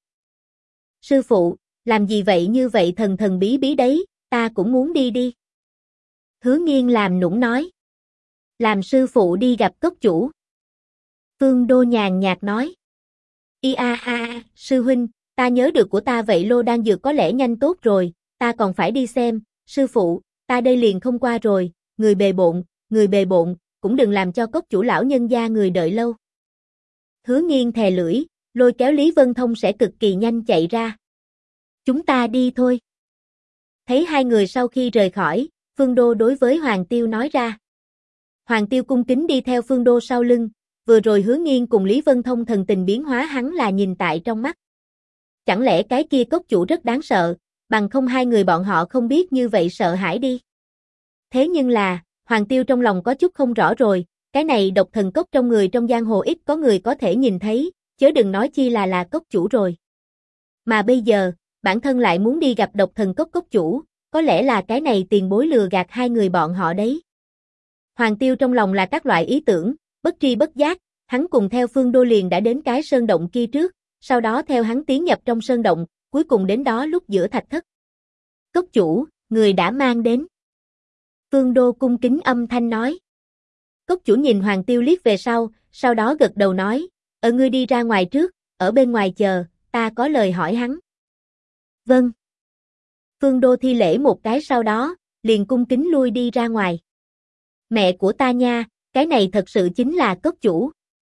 Sư phụ, làm gì vậy như vậy thần thần bí bí đấy, ta cũng muốn đi. Hứa Nghiên làm nũng nói. Làm sư phụ đi gặp cốc chủ. Phương Đô nhàn nhạt nói. Sư huynh, ta nhớ được của ta vậy lô đan dược có lẽ nhanh tốt rồi, ta còn phải đi xem, sư phụ, ta đây liền không qua rồi, người bề bộn, cũng đừng làm cho cốc chủ lão nhân gia người đợi lâu. Hứa Nghiên thè lưỡi, lôi kéo Lý Vân Thông sẽ cực kỳ nhanh chạy ra. Chúng ta đi thôi. Thấy hai người sau khi rời khỏi, Phương Đô đối với Hoàng Tiêu nói ra. Hoàng Tiêu cung kính đi theo Phương Đô sau lưng, vừa rồi Hứa Nghiên cùng Lý Vân Thông thần tình biến hóa hắn là nhìn tại trong mắt. Chẳng lẽ cái kia cốc chủ rất đáng sợ, bằng không hai người bọn họ không biết như vậy sợ hãi đi. Thế nhưng là, Hoàng Tiêu trong lòng có chút không rõ rồi, cái này độc thần cốc trong người trong giang hồ ít có người có thể nhìn thấy, chớ đừng nói chi là cốc chủ rồi. Mà bây giờ, bản thân lại muốn đi gặp độc thần cốc cốc chủ, có lẽ là cái này tiền bối lừa gạt hai người bọn họ đấy. Hoàng Tiêu trong lòng là các loại ý tưởng, bất tri bất giác, hắn cùng theo Phương Đô liền đã đến cái sơn động kia trước, sau đó theo hắn tiến nhập trong sơn động, cuối cùng đến đó lúc giữa thạch thất. Cốc chủ, người đã mang đến. Phương Đô cung kính âm thanh nói. Cốc chủ nhìn Hoàng Tiêu liếc về sau đó gật đầu nói, ngươi đi ra ngoài trước, ở bên ngoài chờ, ta có lời hỏi hắn. Vâng. Phương Đô thi lễ một cái sau đó, liền cung kính lui đi ra ngoài. Mẹ của ta nha, cái này thật sự chính là cốc chủ.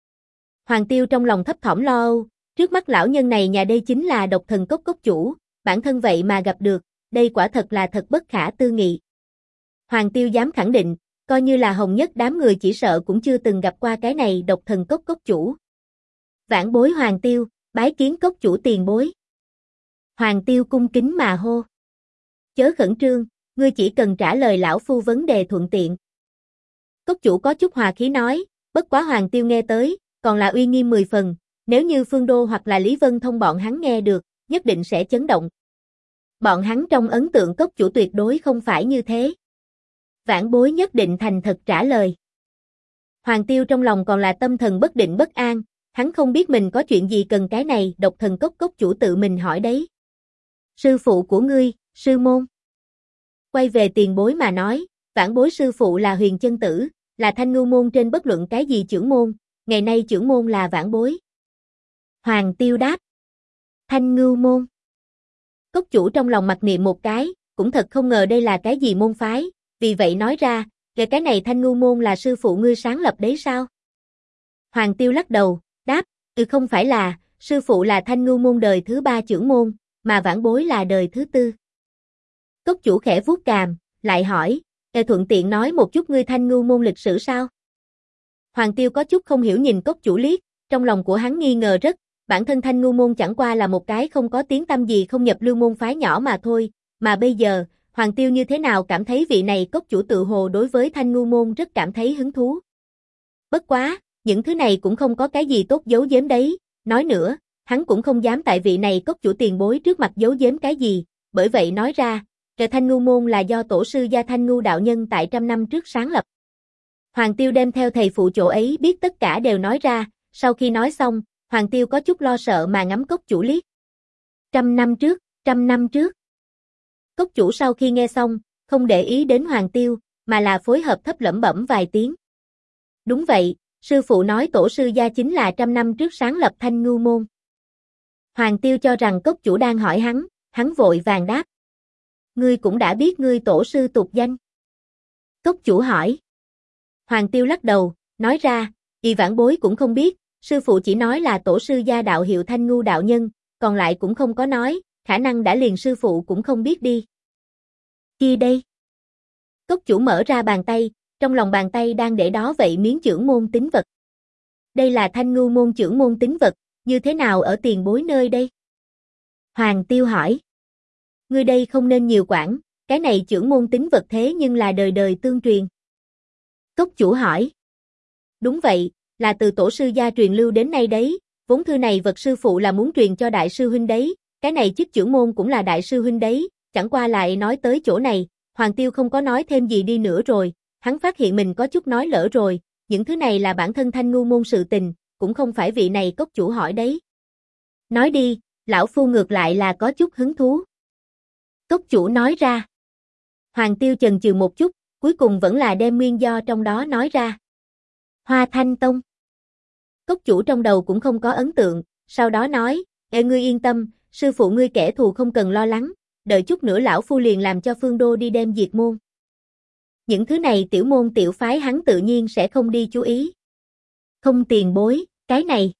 Hoàng Tiêu trong lòng thấp thỏm lo âu, trước mắt lão nhân này nhà đây chính là độc thần cốc cốc chủ, bản thân vậy mà gặp được, đây quả thật là thật bất khả tư nghị. Hoàng Tiêu dám khẳng định, coi như là hồng nhất đám người chỉ sợ cũng chưa từng gặp qua cái này độc thần cốc cốc chủ. Vãn bối Hoàng Tiêu, bái kiến cốc chủ tiền bối. Hoàng Tiêu cung kính mà hô. Chớ khẩn trương, ngươi chỉ cần trả lời lão phu vấn đề thuận tiện. Cốc chủ có chút hòa khí nói, bất quá Hoàng Tiêu nghe tới, còn là uy nghiêm 10 phần, nếu như Phương Đô hoặc là Lý Vân Thông bọn hắn nghe được, nhất định sẽ chấn động. Bọn hắn trong ấn tượng cốc chủ tuyệt đối không phải như thế. Vãn bối nhất định thành thật trả lời. Hoàng Tiêu trong lòng còn là tâm thần bất định bất an, hắn không biết mình có chuyện gì cần cái này độc thần cốc cốc chủ tự mình hỏi đấy. Sư phụ của ngươi, sư môn. Quay về tiền bối mà nói, vãn bối sư phụ là Huyền Chân Tử, là Thanh Ngưu môn trên bất luận cái gì trưởng môn, ngày nay trưởng môn là vãn bối. Hoàng Tiêu đáp. Thanh Ngưu môn. Cốc chủ trong lòng mặc niệm một cái, cũng thật không ngờ đây là cái gì môn phái, vì vậy nói ra, cái này Thanh Ngưu môn là sư phụ ngươi sáng lập đấy sao? Hoàng Tiêu lắc đầu, đáp, không phải là, sư phụ là Thanh Ngưu môn đời thứ 3 trưởng môn, mà vãn bối là đời thứ 4. Cốc chủ khẽ vuốt cằm, lại hỏi, thuận tiện nói một chút ngươi Thanh Ngưu môn lịch sử sao? Hoàng Tiêu có chút không hiểu nhìn cốc chủ liếc, trong lòng của hắn nghi ngờ rất, bản thân Thanh Ngưu môn chẳng qua là một cái không có tiếng tăm gì không nhập lưu môn phái nhỏ mà thôi, mà bây giờ, Hoàng Tiêu như thế nào cảm thấy vị này cốc chủ tự hồ đối với Thanh Ngưu môn rất cảm thấy hứng thú. Bất quá, những thứ này cũng không có cái gì tốt giấu giếm đấy, nói nữa, hắn cũng không dám tại vị này cốc chủ tiền bối trước mặt giấu giếm cái gì, bởi vậy nói ra, Thanh Ngưu môn là do tổ sư gia Thanh Ngưu đạo nhân tại 100 năm trước sáng lập. Hoàng Tiêu đem theo thầy phụ chỗ ấy biết tất cả đều nói ra, sau khi nói xong, Hoàng Tiêu có chút lo sợ mà ngắm cốc chủ liếc. 100 năm trước, 100 năm trước. Cốc chủ sau khi nghe xong, không để ý đến Hoàng Tiêu, mà là phối hợp thấp lẩm bẩm vài tiếng. Đúng vậy, sư phụ nói tổ sư gia chính là 100 năm trước sáng lập Thanh Ngưu môn. Hoàng Tiêu cho rằng cốc chủ đang hỏi hắn vội vàng đáp. Ngươi cũng đã biết ngươi tổ sư tục danh. Cốc chủ hỏi. Hoàng Tiêu lắc đầu, nói ra, vãn bối cũng không biết, sư phụ chỉ nói là tổ sư gia đạo hiệu Thanh Ngưu đạo nhân, còn lại cũng không có nói, khả năng đã liền sư phụ cũng không biết đi. Kia đây. Cốc chủ mở ra bàn tay, trong lòng bàn tay đang để đó vậy miếng chưởng môn tín vật. Đây là Thanh Ngưu môn chưởng môn tín vật, như thế nào ở tiền bối nơi đây? Hoàng Tiêu hỏi. Ngươi đây không nên nhiều quản, cái này chưởng môn tín vật thế nhưng là đời đời tương truyền. Cốc chủ hỏi. Đúng vậy, là từ tổ sư gia truyền lưu đến nay đấy, vốn thư này vật sư phụ là muốn truyền cho đại sư huynh đấy, cái này chức chưởng môn cũng là đại sư huynh đấy, chẳng qua lại nói tới chỗ này, Hoàng Tiêu không có nói thêm gì đi nữa rồi, hắn phát hiện mình có chút nói lỡ rồi, những thứ này là bản thân Thanh Ngưu môn sự tình, cũng không phải vị này cốc chủ hỏi đấy. Nói đi, lão phu ngược lại là có chút hứng thú. Cốc chủ nói ra. Hoàng Tiêu chần chừ một chút, cuối cùng vẫn là đem nguyên do trong đó nói ra. Hoa Thanh Tông. Cốc chủ trong đầu cũng không có ấn tượng, sau đó nói, ngươi yên tâm, sư phụ ngươi kẻ thù không cần lo lắng, đợi chút nữa lão phu liền làm cho Phương Đô đi đem diệt môn. Những thứ này tiểu môn tiểu phái hắn tự nhiên sẽ không đi chú ý. Không tiền bối, cái này.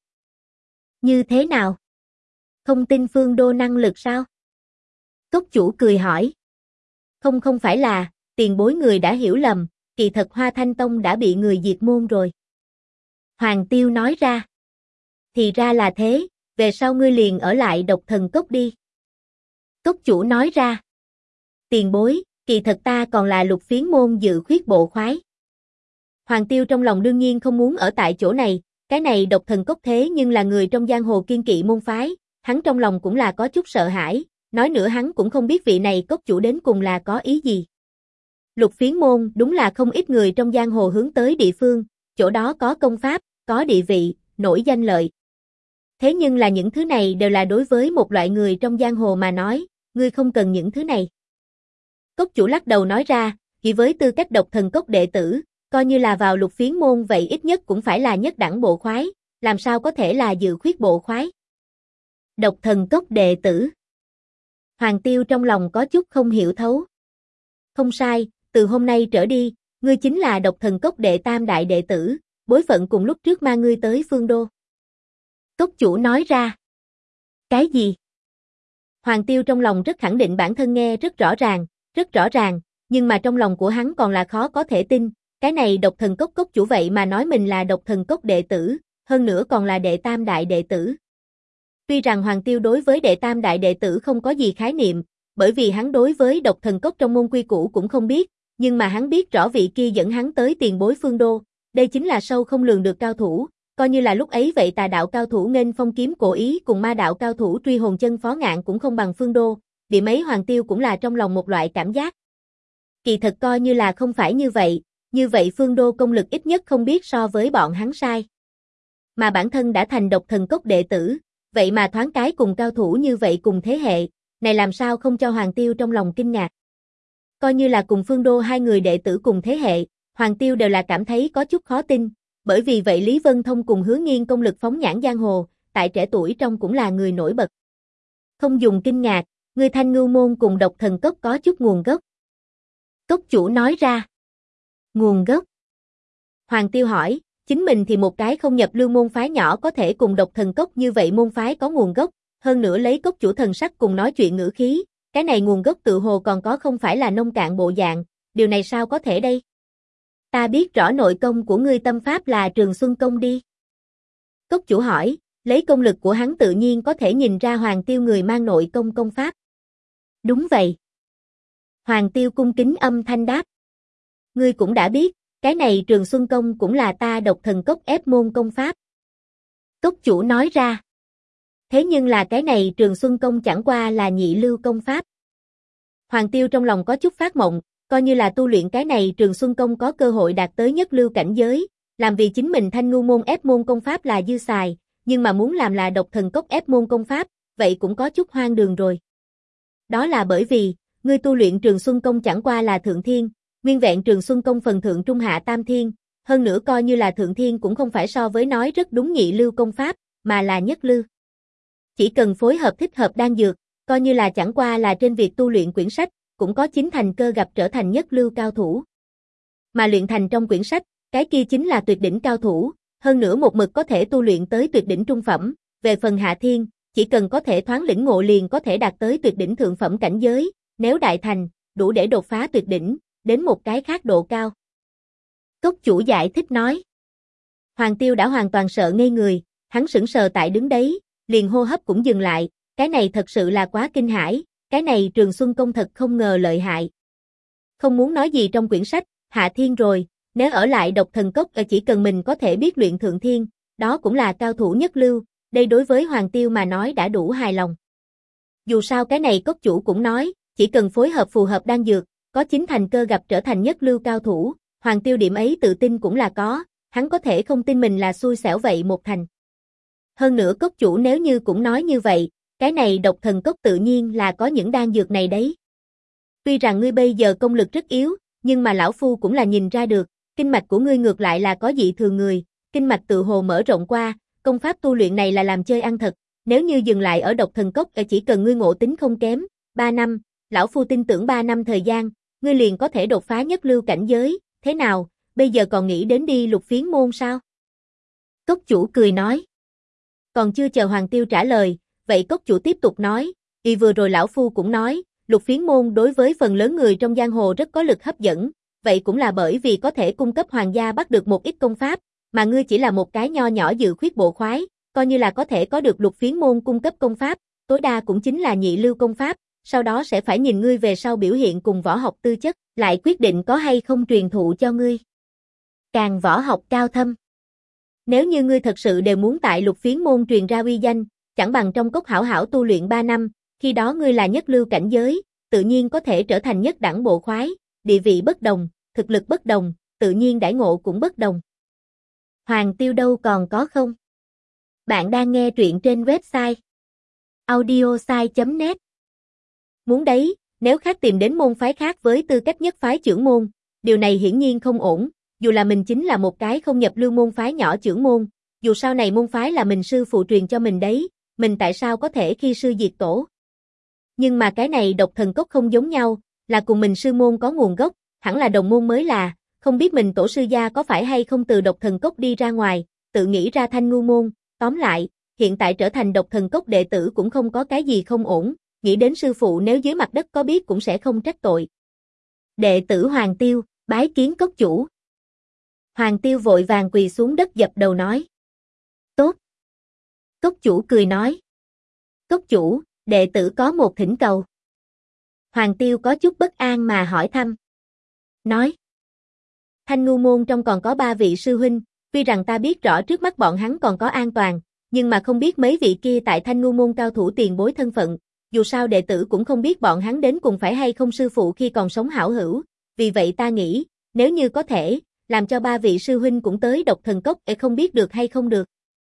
Như thế nào? Không tin Phương Đô năng lực sao? Cốc chủ cười hỏi. Không phải là, tiền bối người đã hiểu lầm, kỳ thật Hoa Thanh Tông đã bị người diệt môn rồi. Hoàng Tiêu nói ra. Thì ra là thế, về sau ngươi liền ở lại độc thần cốc đi. Cốc chủ nói ra. Tiền bối, kỳ thật ta còn là Lục Phiến môn dự khuyết bộ khoái. Hoàng Tiêu trong lòng đương nhiên không muốn ở tại chỗ này, cái này độc thần cốc thế nhưng là người trong giang hồ kiên kỵ môn phái, hắn trong lòng cũng là có chút sợ hãi, nói nữa hắn cũng không biết vị này cốc chủ đến cùng là có ý gì. Lục Phiến môn đúng là không ít người trong giang hồ hướng tới địa phương, chỗ đó có công pháp, có địa vị, nổi danh lợi. Thế nhưng là những thứ này đều là đối với một loại người trong giang hồ mà nói, ngươi không cần những thứ này. Cốc chủ lắc đầu nói ra, chỉ với tư cách độc thần cốc đệ tử, coi như là vào Lục Phiến môn vậy ít nhất cũng phải là nhất đẳng bộ khoái, làm sao có thể là dự khuyết bộ khoái. Độc thần cốc đệ tử. Hoàng Tiêu trong lòng có chút không hiểu thấu. Không sai, từ hôm nay trở đi, ngươi chính là độc thần cốc đệ tam đại đệ tử, bối phận cùng lúc trước mang ngươi tới Phương Đô. Cốc chủ nói ra. Cái gì? Hoàng Tiêu trong lòng rất khẳng định bản thân nghe rất rõ ràng, nhưng mà trong lòng của hắn còn là khó có thể tin, cái này độc thần cốc cốc chủ vậy mà nói mình là độc thần cốc đệ tử, hơn nữa còn là đệ tam đại đệ tử. Tuy rằng Hoàng Tiêu đối với đệ tam đại đệ tử không có gì khái niệm, bởi vì hắn đối với độc thần cốc trong môn quy củ cũng không biết, nhưng mà hắn biết rõ vị kia dẫn hắn tới tiền bối Phương Đô, đây chính là sâu không lường được cao thủ, coi như là lúc ấy vậy tà đạo cao thủ nghênh phong kiếm cổ ý cùng ma đạo cao thủ truy hồn chân phó ngạn cũng không bằng Phương Đô, điểm ấy Hoàng Tiêu cũng là trong lòng một loại cảm giác. Kỳ thật coi như là không phải như vậy Phương Đô công lực ít nhất không biết so với bọn hắn sai. Mà bản thân đã thành độc thần cốc đệ tử, vậy mà thoáng cái cùng cao thủ như vậy cùng thế hệ, này làm sao không cho Hoàng Tiêu trong lòng kinh ngạc. Coi như là cùng Phương Đô hai người đệ tử cùng thế hệ, Hoàng Tiêu đều là cảm thấy có chút khó tin, bởi vì vậy Lý Vân Thông cùng Hứa Nghiên công lực phóng nhãn giang hồ, tại trẻ tuổi trong cũng là người nổi bật. Không dùng kinh ngạc, người Thanh Ngưu môn cùng độc thần cốc có chút nguồn gốc. Cốc chủ nói ra. Nguồn gốc. Hoàng Tiêu hỏi, chính mình thì một cái không nhập lưu môn phái nhỏ có thể cùng độc thần cốc như vậy môn phái có nguồn gốc, hơn nữa lấy cốc chủ thần sắc cùng nói chuyện ngữ khí, cái này nguồn gốc tự hồ còn có không phải là nông cạn bộ dạng, điều này sao có thể đây? Ta biết rõ nội công của ngươi tâm pháp là Trường Xuân Công đi. Cốc chủ hỏi, lấy công lực của hắn tự nhiên có thể nhìn ra Hoàng Tiêu người mang nội công công pháp. Đúng vậy. Hoàng Tiêu cung kính âm thanh đáp. Ngươi cũng đã biết, cái này Trường Xuân Công cũng là ta độc thần cốc ép môn công pháp. Cốc chủ nói ra. Thế nhưng là cái này Trường Xuân Công chẳng qua là nhị lưu công pháp. Hoàng Tiêu trong lòng có chút phát mộng, coi như là tu luyện cái này Trường Xuân Công có cơ hội đạt tới nhất lưu cảnh giới, làm vì chính mình Thanh Ngưu môn ép môn công pháp là dư xài, nhưng mà muốn làm là độc thần cốc ép môn công pháp, vậy cũng có chút hoang đường rồi. Đó là bởi vì, ngươi tu luyện Trường Xuân Công chẳng qua là thượng thiên, nguyên vẹn Trường Xuân Công phần thượng trung hạ tam thiên, hơn nữa coi như là thượng thiên cũng không phải so với nói rất đúng nhị lưu công pháp, mà là nhất lưu. Chỉ cần phối hợp thích hợp đan dược, coi như là chẳng qua là trên việc tu luyện quyển sách, cũng có chính thành cơ gặp trở thành nhất lưu cao thủ. Mà luyện thành trong quyển sách, cái kia chính là tuyệt đỉnh cao thủ, hơn nữa một mực có thể tu luyện tới tuyệt đỉnh trung phẩm, về phần hạ thiên, chỉ cần có thể thoáng lĩnh ngộ liền có thể đạt tới tuyệt đỉnh thượng phẩm cảnh giới, nếu đại thành, đủ để đột phá tuyệt đỉnh, đến một cái khác độ cao. Cốc chủ giải thích nói. Hoàng Tiêu đã hoàn toàn sợ ngây người, hắn sững sờ tại đứng đấy, liền hô hấp cũng dừng lại, cái này thật sự là quá kinh hãi, cái này Trường Xuân Công thật không ngờ lợi hại. Không muốn nói gì trong quyển sách, hạ thiên rồi, nếu ở lại độc thần cốc chỉ cần mình có thể biết luyện thượng thiên, đó cũng là cao thủ nhất lưu, đây đối với Hoàng Tiêu mà nói đã đủ hài lòng. Dù sao cái này cốc chủ cũng nói, chỉ cần phối hợp phù hợp đan dược, có chính thành cơ gặp trở thành nhất lưu cao thủ, Hoàng Tiêu điểm ấy tự tin cũng là có, hắn có thể không tin mình là xui xẻo vậy một thành. Hơn nữa cốc chủ nếu như cũng nói như vậy, cái này độc thần cốc tự nhiên là có những đan dược này đấy. Tuy rằng ngươi bây giờ công lực rất yếu, nhưng mà lão phu cũng là nhìn ra được, kinh mạch của ngươi ngược lại là có dị thường người, kinh mạch tự hồ mở rộng qua, công pháp tu luyện này là làm chơi ăn thật, nếu như dừng lại ở độc thần cốc chỉ cần ngươi ngộ tính không kém, 3 năm, lão phu tin tưởng 3 năm thời gian, ngươi liền có thể đột phá nhất lưu cảnh giới, thế nào, bây giờ còn nghĩ đến đi Lục Phiến môn sao? Cốc chủ cười nói. Còn chưa chờ Hoàng Tiêu trả lời, vậy cốc chủ tiếp tục nói, vừa rồi lão phu cũng nói, Lục Phiến môn đối với phần lớn người trong giang hồ rất có lực hấp dẫn, vậy cũng là bởi vì có thể cung cấp hoàng gia bắt được một ít công pháp, mà ngươi chỉ là một cái nho nhỏ dự khuyết bộ khoái, coi như là có thể có được Lục Phiến môn cung cấp công pháp, tối đa cũng chính là nhị lưu công pháp, sau đó sẽ phải nhìn ngươi về sau biểu hiện cùng võ học tư chất, lại quyết định có hay không truyền thụ cho ngươi. Càng võ học cao thâm. Nếu như ngươi thật sự đều muốn tại Lục Phiến môn truyền ra uy danh, chẳng bằng trong cốc hảo hảo tu luyện 3 năm, khi đó ngươi là nhất lưu cảnh giới, tự nhiên có thể trở thành nhất đẳng bộ khoái, địa vị bất đồng, thực lực bất đồng, tự nhiên đãi ngộ cũng bất đồng. Hoàng Tiêu đâu còn có không? Bạn đang nghe truyện trên website audiosai.net. Muốn đấy, nếu khác tìm đến môn phái khác với tư cách nhất phái trưởng môn, điều này hiển nhiên không ổn, dù là mình chính là một cái không nhập lưu môn phái nhỏ trưởng môn, dù sau này môn phái là mình sư phụ truyền cho mình đấy, mình tại sao có thể khi sư diệt tổ. Nhưng mà cái này Độc Thần Cốc không giống nhau, là cùng mình sư môn có nguồn gốc, hẳn là đồng môn mới là, không biết mình tổ sư gia có phải hay không từ Độc Thần Cốc đi ra ngoài, tự nghĩ ra Thanh Ngưu môn, tóm lại, hiện tại trở thành Độc Thần Cốc đệ tử cũng không có cái gì không ổn, nghĩ đến sư phụ nếu dưới mặt đất có biết cũng sẽ không trách tội. Đệ tử Hoàng Tiêu, bái kiến cốc chủ. Hoàng Tiêu vội vàng quỳ xuống đất dập đầu nói. Tốt. Cốc chủ cười nói. Cốc chủ, đệ tử có một thỉnh cầu. Hoàng Tiêu có chút bất an mà hỏi thăm. Nói. Thanh Ngưu môn trong còn có 3 vị sư huynh, tuy rằng ta biết rõ trước mắt bọn hắn còn có an toàn, nhưng mà không biết mấy vị kia tại Thanh Ngưu môn cao thủ tiền bối thân phận, dù sao đệ tử cũng không biết bọn hắn đến cùng phải hay không sư phụ khi còn sống hảo hữu, vì vậy ta nghĩ, nếu như có thể, làm cho 3 vị sư huynh cũng tới Độc Thần Cốc để không biết được hay không được.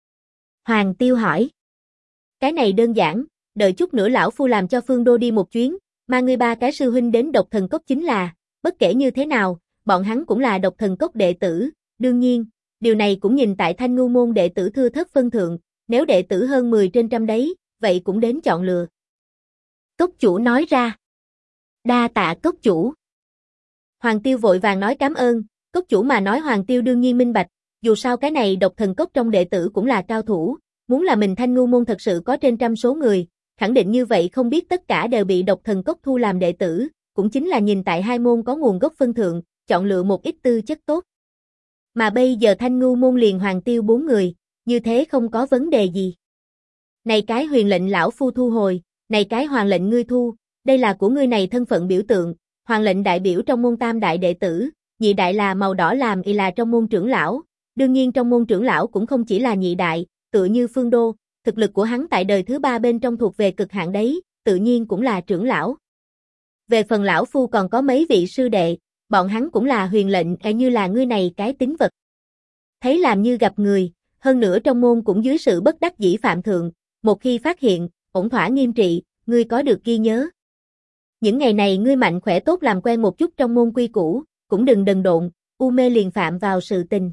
Hoàng Tiêu hỏi. Cái này đơn giản, đợi chút nữa lão phu làm cho Phương Đô đi một chuyến, mà ngươi 3 cái sư huynh đến Độc Thần Cốc chính là, bất kể như thế nào, bọn hắn cũng là Độc Thần Cốc đệ tử, đương nhiên, điều này cũng nhìn tại Thanh Ngưu môn đệ tử thưa thất phân thượng, nếu đệ tử hơn 10 trên trăm đấy, vậy cũng đến chọn lựa. Cốc chủ nói ra. Đa tạ cốc chủ. Hoàng Tiêu vội vàng nói cảm ơn, cốc chủ mà nói Hoàng Tiêu đương nhiên minh bạch, dù sao cái này Độc Thần Cốc trong đệ tử cũng là cao thủ, muốn là mình Thanh Ngưu môn thật sự có trên trăm số người, khẳng định như vậy không biết tất cả đều bị Độc Thần Cốc thu làm đệ tử, cũng chính là nhìn tại hai môn có nguồn gốc phân thượng, chọn lựa một ít tư chất tốt. Mà bây giờ Thanh Ngưu môn liền Hoàng Tiêu 4 người, như thế không có vấn đề gì. Này cái huyền lệnh lão phu thu hồi, này cái hoàng lệnh ngươi thu, đây là của ngươi này thân phận biểu tượng, hoàng lệnh đại biểu trong môn tam đại đệ tử, nhị đại là màu đỏ làm y là trong môn trưởng lão, đương nhiên trong môn trưởng lão cũng không chỉ là nhị đại, tựa như Phương Đô, thực lực của hắn tại đời thứ 3 bên trong thuộc về cực hạn đấy, tự nhiên cũng là trưởng lão. Về phần lão phu còn có mấy vị sư đệ, bọn hắn cũng là huyền lệnh như là ngươi này cái tín vật. Thấy làm như gặp người, hơn nữa trong môn cũng dưới sự bất đắc dĩ phạm thượng, một khi phát hiện, ổn thỏa nghiêm trị, ngươi có được ghi nhớ. Những ngày này ngươi mạnh khỏe tốt làm quen một chút trong môn quy củ, cũng đừng đần độn, u mê liền phạm vào sự tình.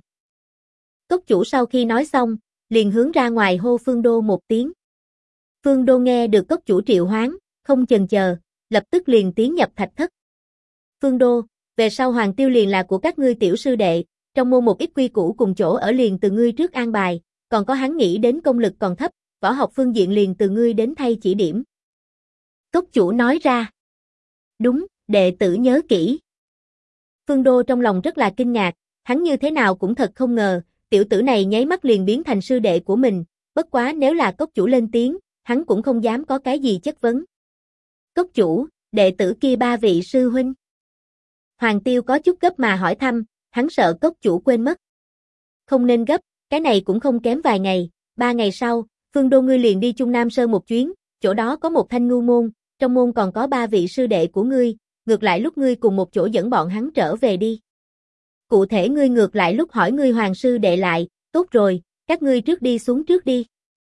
Cốc chủ sau khi nói xong, liền hướng ra ngoài hô Phương Đô một tiếng. Phương Đô nghe được cốc chủ triệu hoán, không chần chờ, lập tức liền tiến nhập thạch thất. Phương Đô, về sau Hoàng Tiêu liền là của các ngươi tiểu sư đệ, trong môn một ít quy củ cùng chỗ ở liền từ ngươi trước an bài, còn có hắn nghĩ đến công lực còn thấp, võ học phương diện liền từ ngươi đến thay chỉ điểm. Cốc chủ nói ra. Đúng, đệ tử nhớ kỹ. Phương Đô trong lòng rất là kinh ngạc, hắn như thế nào cũng thật không ngờ, tiểu tử này nháy mắt liền biến thành sư đệ của mình, bất quá nếu là cốc chủ lên tiếng, hắn cũng không dám có cái gì chất vấn. Cốc chủ, đệ tử kia 3 vị sư huynh. Hoàng Tiêu có chút gấp mà hỏi thăm, hắn sợ cốc chủ quên mất. Không nên gấp, cái này cũng không kém vài ngày, 3 ngày sau, Phương Đô ngươi liền đi Trung Nam Sơn một chuyến, chỗ đó có một Thanh Ngưu môn, trong môn còn có 3 vị sư đệ của ngươi, ngược lại lúc ngươi cùng một chỗ dẫn bọn hắn trở về đi. Cụ thể ngươi ngược lại lúc hỏi ngươi hoàng sư đệ lại, tốt rồi, các ngươi trước đi xuống trước đi.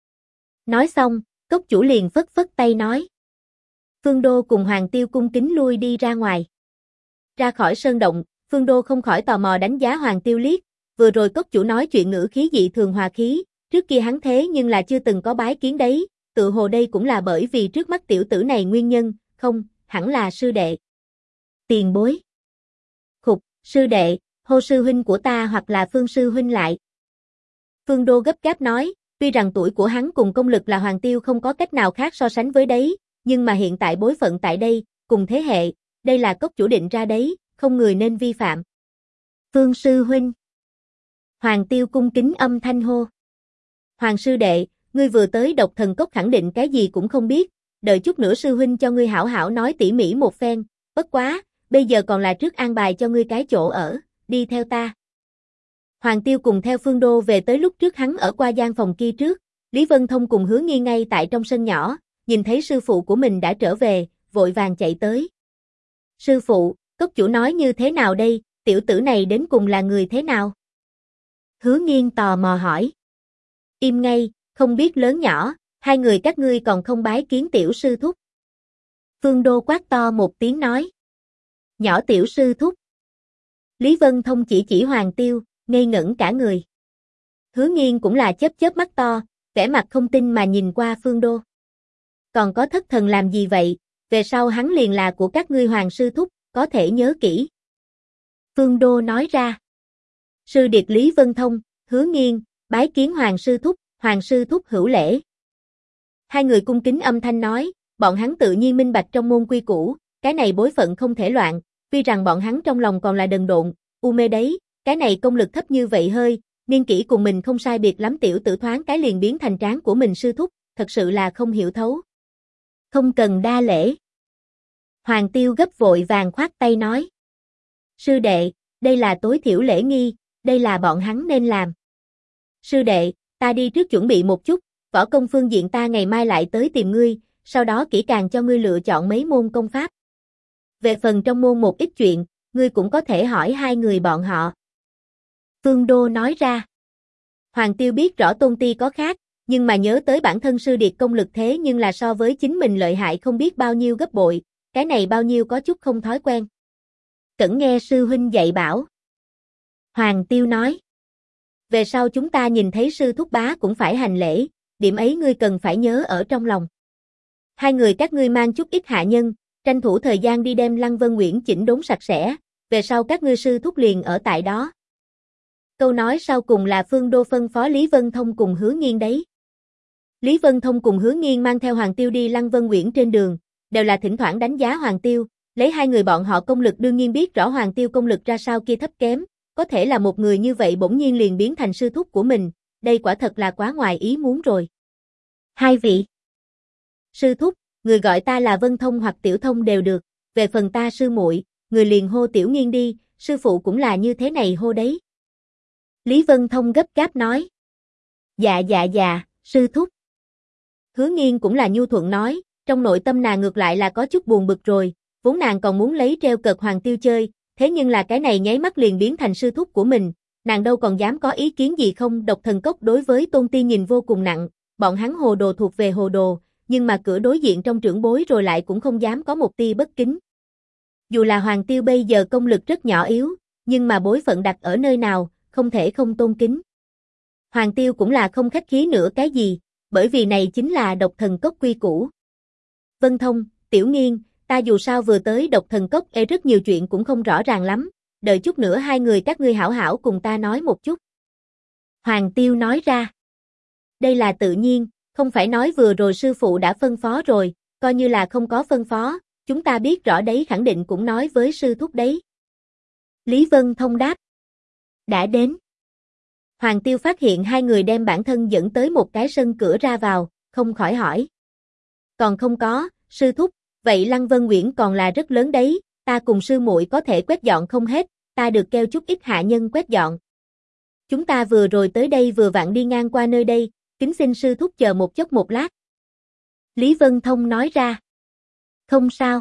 Nói xong, cốc chủ liền phất phất tay nói. Phương Đô cùng Hoàng Tiêu cung kính lui đi ra ngoài. Ra khỏi sơn động, Phương Đô không khỏi tò mò đánh giá Hoàng Tiêu liếc, vừa rồi cốc chủ nói chuyện ngữ khí dị thường hòa khí, trước kia hắn thế nhưng là chưa từng có bái kiến đấy, tự hồ đây cũng là bởi vì trước mắt tiểu tử này nguyên nhân, không, hẳn là sư đệ. Tiền bối. Khục, sư đệ, hô sư huynh của ta hoặc là Phương sư huynh lại. Phương Đô gấp gáp nói, tuy rằng tuổi của hắn cùng công lực là Hoàng Tiêu không có cách nào khác so sánh với đấy, nhưng mà hiện tại bối phận tại đây, cùng thế hệ, đây là cốc chủ định ra đấy, không người nên vi phạm. Phương sư huynh. Hoàng Tiêu cung kính âm thanh hô. Hoàng sư đệ, ngươi vừa tới Độc Thần Cốc khẳng định cái gì cũng không biết, đợi chút nữa sư huynh cho ngươi hảo hảo nói tỉ mỉ một phen, bất quá, bây giờ còn là trước an bài cho ngươi cái chỗ ở, đi theo ta. Hoàng Tiêu cùng theo Phương Đô về tới lúc trước hắn ở qua gian phòng kia trước, Lý Vân Thông cùng Hứa Nghi ngay tại trong sân nhỏ, nhìn thấy sư phụ của mình đã trở về, vội vàng chạy tới. Sư phụ, cốc chủ nói như thế nào đây, tiểu tử này đến cùng là người thế nào? Hứa Nghiên tò mò hỏi. Im ngay, không biết lớn nhỏ, hai người các ngươi còn không bái kiến tiểu sư thúc. Phương Đô quát to một tiếng nói. Nhỏ tiểu sư thúc. Lý Vân Thông chỉ Hoàng Tiêu, ngây ngẩn cả người. Hứa Nghiên cũng là chớp chớp mắt to, vẻ mặt không tin mà nhìn qua Phương Đô. Còn có thất thần làm gì vậy, về sau hắn liền là của các ngươi Hoàng sư thúc, có thể nhớ kỹ. Phương Đô nói ra. Sư điệt Lý Vân Thông, Hứa Nghiên, bái kiến Hoàng sư thúc hữu lễ. Hai người cung kính âm thanh nói, bọn hắn tự nhiên minh bạch trong môn quy củ, cái này bối phận không thể loạn, tuy rằng bọn hắn trong lòng còn là đần độn, u mê đấy, cái này công lực thấp như vậy hơi, niên kỷ cùng mình không sai biệt lắm tiểu tử thoáng cái liền biến thành tráng của mình sư thúc, thật sự là không hiểu thấu. Không cần đa lễ. Hoàng Tiêu gấp vội vàng khoát tay nói. Sư đệ, đây là tối thiểu lễ nghi, đây là bọn hắn nên làm. Sư đệ, ta đi trước chuẩn bị một chút, võ công phương diện ta ngày mai lại tới tìm ngươi, sau đó kỹ càng cho ngươi lựa chọn mấy môn công pháp. Về phần trong môn một ít chuyện, ngươi cũng có thể hỏi hai người bọn họ. Phương Đô nói ra. Hoàng Tiêu biết rõ Tôn Ti có khác, nhưng mà nhớ tới bản thân sư điệt công lực thế nhưng là so với chính mình lợi hại không biết bao nhiêu gấp bội, cái này bao nhiêu có chút không thói quen. Cẩn nghe sư huynh dạy bảo. Hoàng Tiêu nói. Về sau chúng ta nhìn thấy sư thúc bá cũng phải hành lễ, điểm ấy ngươi cần phải nhớ ở trong lòng. Hai người các ngươi mang chút ít hạ nhân, tranh thủ thời gian đi đem Lăng Vân Uyển chỉnh đốn sạch sẽ, về sau các ngươi sư thúc liền ở tại đó. Câu nói sau cùng là Phương Đô phân phó Lý Vân Thông cùng Hứa Nghiên đấy. Lý Vân Thông cùng Hứa Nghiên mang theo Hoàng Tiêu đi Lăng Vân Uyển trên đường, đều là thỉnh thoảng đánh giá Hoàng Tiêu, lấy hai người bọn họ công lực đương nhiên biết rõ Hoàng Tiêu công lực ra sao kia thấp kém, có thể là một người như vậy bỗng nhiên liền biến thành sư thúc của mình, đây quả thật là quá ngoài ý muốn rồi. Hai vị. Sư thúc, người gọi ta là Vân Thông hoặc Tiểu Thông đều được, về phần ta sư muội, người liền hô Tiểu Nghiên đi, sư phụ cũng là như thế này hô đấy. Lý Vân Thông gấp gáp nói. Dạ, sư thúc. Hứa Nghiên cũng là nhu thuận nói, trong nội tâm nàng ngược lại là có chút buồn bực rồi, vốn nàng còn muốn lấy treo cợt Hoàng Tiêu chơi, thế nhưng là cái này nháy mắt liền biến thành sư thúc của mình, nàng đâu còn dám có ý kiến gì không. Độc Thần Cốc đối với Tôn Ti nhìn vô cùng nặng, bọn hắn hồ đồ thuộc về hồ đồ, nhưng mà cửa đối diện trong trưởng bối rồi lại cũng không dám có một tia bất kính. Dù là Hoàng Tiêu bây giờ công lực rất nhỏ yếu, nhưng mà bối phận đặt ở nơi nào, không thể không tôn kính. Hoàng Tiêu cũng là không khách khí nữa cái gì, bởi vì này chính là Độc Thần Cốc quy củ. Vân Thông, Tiểu Nghiên, ta dù sao vừa tới Độc Thần Cốc rất nhiều chuyện cũng không rõ ràng lắm, đợi chút nữa hai người các ngươi hảo hảo cùng ta nói một chút. Hoàng Tiêu nói ra. Đây là tự nhiên, không phải nói vừa rồi sư phụ đã phân phó rồi, coi như là không có phân phó, chúng ta biết rõ đấy khẳng định cũng nói với sư thúc đấy. Lý Vân Thông đáp. Đã đến. Hoàng Tiêu phát hiện hai người đem bản thân dẫn tới một cái sân cửa ra vào, không khỏi hỏi. Còn không có, sư thúc, vậy Lăng Vân Uyển còn là rất lớn đấy, ta cùng sư muội có thể quét dọn không hết, ta được kêu chút ít hạ nhân quét dọn. Chúng ta vừa rồi tới đây vừa vặn đi ngang qua nơi đây, kính xin sư thúc chờ một chốc một lát. Lý Vân Thông nói ra. Không sao.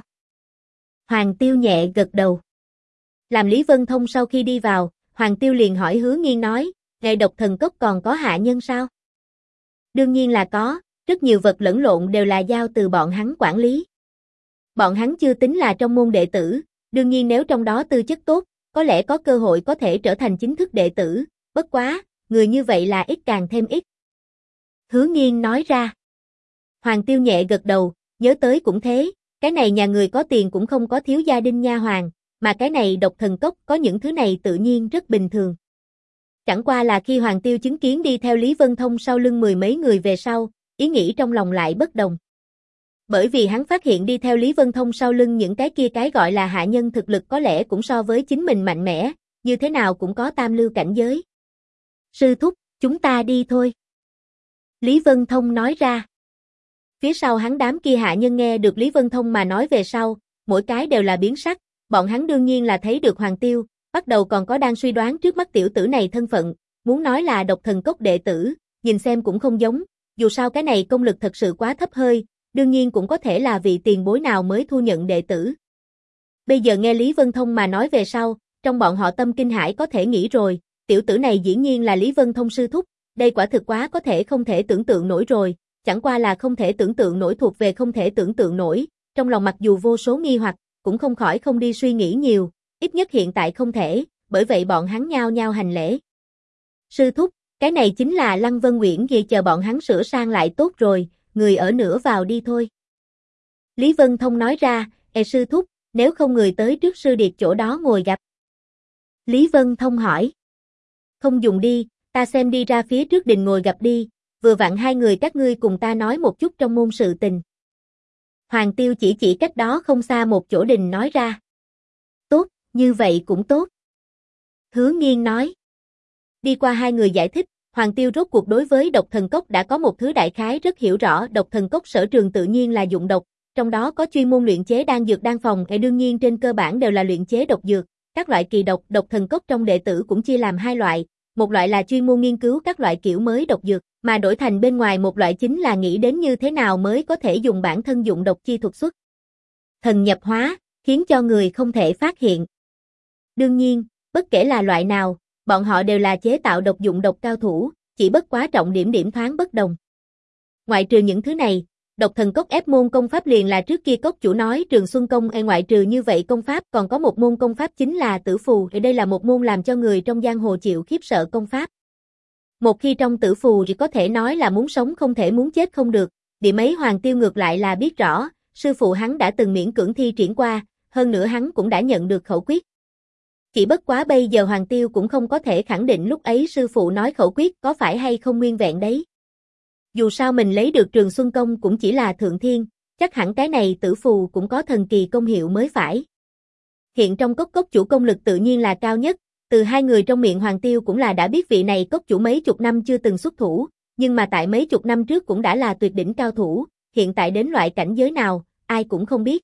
Hoàng Tiêu nhẹ gật đầu. Làm Lý Vân Thông sau khi đi vào, Hoàng Tiêu liền hỏi Hứa Nghiên nói, ngày Độc Thần Cốc còn có hạ nhân sao? Đương nhiên là có, rất nhiều vật lẫn lộn đều là giao từ bọn hắn quản lý. Bọn hắn chưa tính là trong môn đệ tử, đương nhiên nếu trong đó tư chất tốt, có lẽ có cơ hội có thể trở thành chính thức đệ tử, bất quá, người như vậy là ít càng thêm ít. Hứa Nghiên nói ra. Hoàng Tiêu nhẹ gật đầu, nhớ tới cũng thế, cái này nhà người có tiền cũng không có thiếu gia đình nha hoàn, mà cái này Độc Thần Cốc có những thứ này tự nhiên rất bình thường. Chẳng qua là khi Hoàng Tiêu chứng kiến đi theo Lý Vân Thông sau lưng mười mấy người về sau, ý nghĩ trong lòng lại bất đồng. Bởi vì hắn phát hiện đi theo Lý Vân Thông sau lưng những cái kia cái gọi là hạ nhân thực lực có lẽ cũng so với chính mình mạnh mẽ, như thế nào cũng có tam lưu cảnh giới. Sư thúc, chúng ta đi thôi. Lý Vân Thông nói ra. Phía sau hắn đám kia hạ nhân nghe được Lý Vân Thông mà nói về sau, mỗi cái đều là biến sắc, bọn hắn đương nhiên là thấy được Hoàng Tiêu, bắt đầu còn có đang suy đoán trước mắt tiểu tử này thân phận, muốn nói là Độc Thần Cốc đệ tử, nhìn xem cũng không giống, dù sao cái này công lực thật sự quá thấp hơi, đương nhiên cũng có thể là vị tiền bối nào mới thu nhận đệ tử. Bây giờ nghe Lý Vân Thông mà nói về sau, trong bọn họ tâm kinh hãi có thể nghĩ rồi, tiểu tử này dĩ nhiên là Lý Vân Thông sư thúc, đây quả thực quá có thể không thể tưởng tượng nổi rồi, chẳng qua là không thể tưởng tượng nổi thuộc về không thể tưởng tượng nổi, trong lòng mặc dù vô số nghi hoặc, cũng không khỏi không đi suy nghĩ nhiều, ít nhất hiện tại không thể, bởi vậy bọn hắn nhao nhao hành lễ. Sư thúc, cái này chính là Lăng Vân Uyển gì, chờ bọn hắn sửa sang lại tốt rồi, người ở nữa vào đi thôi. Lý Vân Thông nói ra, sư thúc, nếu không người tới trước sư điệt chỗ đó ngồi gặp. Lý Vân Thông hỏi. Không dùng đi, ta xem đi ra phía trước đình ngồi gặp đi, vừa vặn hai người các ngươi cùng ta nói một chút trong môn sự tình. Hoàng Tiêu chỉ cách đó không xa một chỗ đình nói ra. Tốt, như vậy cũng tốt. Hứa Nghiên nói. Đi qua hai người giải thích, Hoàng Tiêu rốt cuộc đối với Độc Thần Cốc đã có một thứ đại khái rất hiểu rõ. Độc Thần Cốc sở trường tự nhiên là dụng độc, trong đó có chuyên môn luyện chế đan dược đan phòng, đương nhiên trên cơ bản đều là luyện chế độc dược. Các loại kỳ độc, Độc Thần Cốc trong đệ tử cũng chia làm hai loại, một loại là chuyên môn nghiên cứu các loại kiểu mới độc dược, mà đổi thành bên ngoài một loại chính là nghĩ đến như thế nào mới có thể dùng bản thân dụng độc chi thuật xuất thần nhập hóa, khiến cho người không thể phát hiện. Đương nhiên, bất kể là loại nào, bọn họ đều là chế tạo độc dụng độc cao thủ, chỉ bất quá trọng điểm thoáng bất đồng. Ngoại trừ những thứ này, Độc Thần Cốc ép môn công pháp liền là trước kia cốc chủ nói Trường Xuân Công, ngoại trừ như vậy công pháp còn có một môn công pháp chính là Tử Phù, đây là một môn làm cho người trong giang hồ chịu khiếp sợ công pháp. Một khi trong Tử Phù thì có thể nói là muốn sống không thể muốn chết không được, điểm ấy Hoàng Tiêu ngược lại là biết rõ, sư phụ hắn đã từng miễn cưỡng thi triển qua, hơn nữa hắn cũng đã nhận được khẩu quyết. Chỉ bất quá bây giờ Hoàng Tiêu cũng không có thể khẳng định lúc ấy sư phụ nói khẩu quyết có phải hay không nguyên vẹn đấy. Dù sao mình lấy được Trường Xuân Công cũng chỉ là thượng thiên, chắc hẳn cái này Tử Phù cũng có thần kỳ công hiệu mới phải. Hiện trong cốc chủ công lực tự nhiên là cao nhất, từ hai người trong miệng Hoàng Tiêu cũng là đã biết vị này cốc chủ mấy chục năm chưa từng xuất thủ, nhưng mà tại mấy chục năm trước cũng đã là tuyệt đỉnh cao thủ, hiện tại đến loại cảnh giới nào, ai cũng không biết.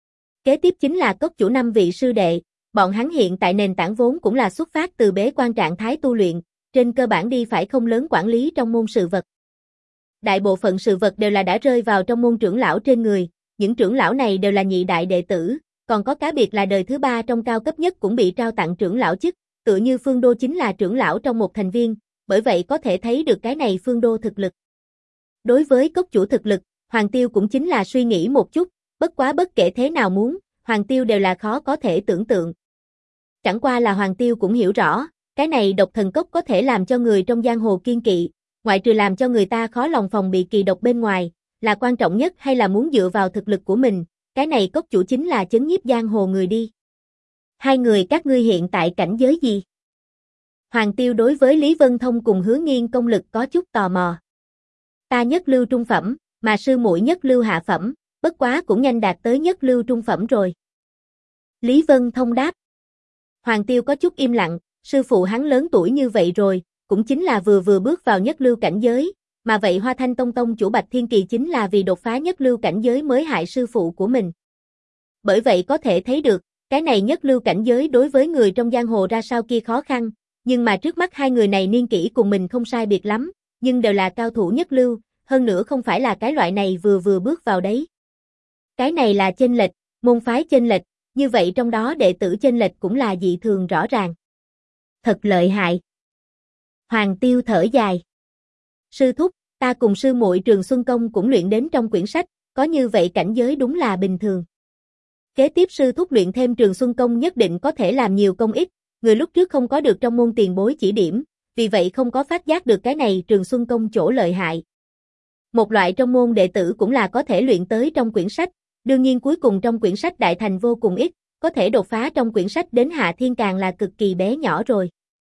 Kế tiếp chính là cốc chủ 5 vị sư đệ, bọn hắn hiện tại nền tảng vốn cũng là xuất phát từ bế quan trạng thái tu luyện, trên cơ bản đi phải không lớn quản lý trong môn sự vật. Đại bộ phận sự vật đều là đã rơi vào trong môn trưởng lão trên người, những trưởng lão này đều là nhị đại đệ tử, còn có cá biệt là đời thứ ba trong cao cấp nhất cũng bị trao tặng trưởng lão chức, tựa như Phương Đô chính là trưởng lão trong một thành viên, bởi vậy có thể thấy được cái này Phương Đô thực lực. Đối với cốc chủ thực lực, Hoàng Tiêu cũng chính là suy nghĩ một chút, bất quá bất kể thế nào muốn, Hoàng Tiêu đều là khó có thể tưởng tượng. Chẳng qua là Hoàng Tiêu cũng hiểu rõ, cái này Độc Thần Cốc có thể làm cho người trong giang hồ kiên kỵ, ngoại trừ làm cho người ta khó lòng phòng bị kỳ độc bên ngoài, là quan trọng nhất hay là muốn dựa vào thực lực của mình, cái này cốc chủ chính là chấn nhiếp giang hồ người đi. Hai người các ngươi hiện tại cảnh giới gì? Hoàng Tiêu đối với Lý Vân Thông cùng Hứa Nghiên công lực có chút tò mò. Ta nhất lưu trung phẩm, mà sư muội nhất lưu hạ phẩm, bất quá cũng nhanh đạt tới nhất lưu trung phẩm rồi. Lý Vân Thông đáp. Hoàng Tiêu có chút im lặng, sư phụ hắn lớn tuổi như vậy rồi, cũng chính là vừa bước vào nhất lưu cảnh giới, mà vậy Hoa Thanh Tông tông chủ Bạch Thiên Kỳ chính là vì đột phá nhất lưu cảnh giới mới hại sư phụ của mình. Bởi vậy có thể thấy được, cái này nhất lưu cảnh giới đối với người trong giang hồ ra sao kia khó khăn, nhưng mà trước mắt hai người này niên kỷ cùng mình không sai biệt lắm, nhưng đều là cao thủ nhất lưu, hơn nữa không phải là cái loại này vừa bước vào đấy. Cái này là chênh lệch, môn phái chênh lệch, như vậy trong đó đệ tử chênh lệch cũng là dị thường rõ ràng. Thật lợi hại. Hoàng Tiêu thở dài. Sư thúc, ta cùng sư muội Trường Xuân Công cũng luyện đến trong quyển sách, có như vậy cảnh giới đúng là bình thường. Kế tiếp sư thúc luyện thêm Trường Xuân Công nhất định có thể làm nhiều công ích, người lúc trước không có được trong môn tiền bối chỉ điểm, vì vậy không có phát giác được cái này Trường Xuân Công chỗ lợi hại. Một loại trong môn đệ tử cũng là có thể luyện tới trong quyển sách, đương nhiên cuối cùng trong quyển sách đại thành vô cùng ít, có thể đột phá trong quyển sách đến hạ thiên càng là cực kỳ bé nhỏ rồi.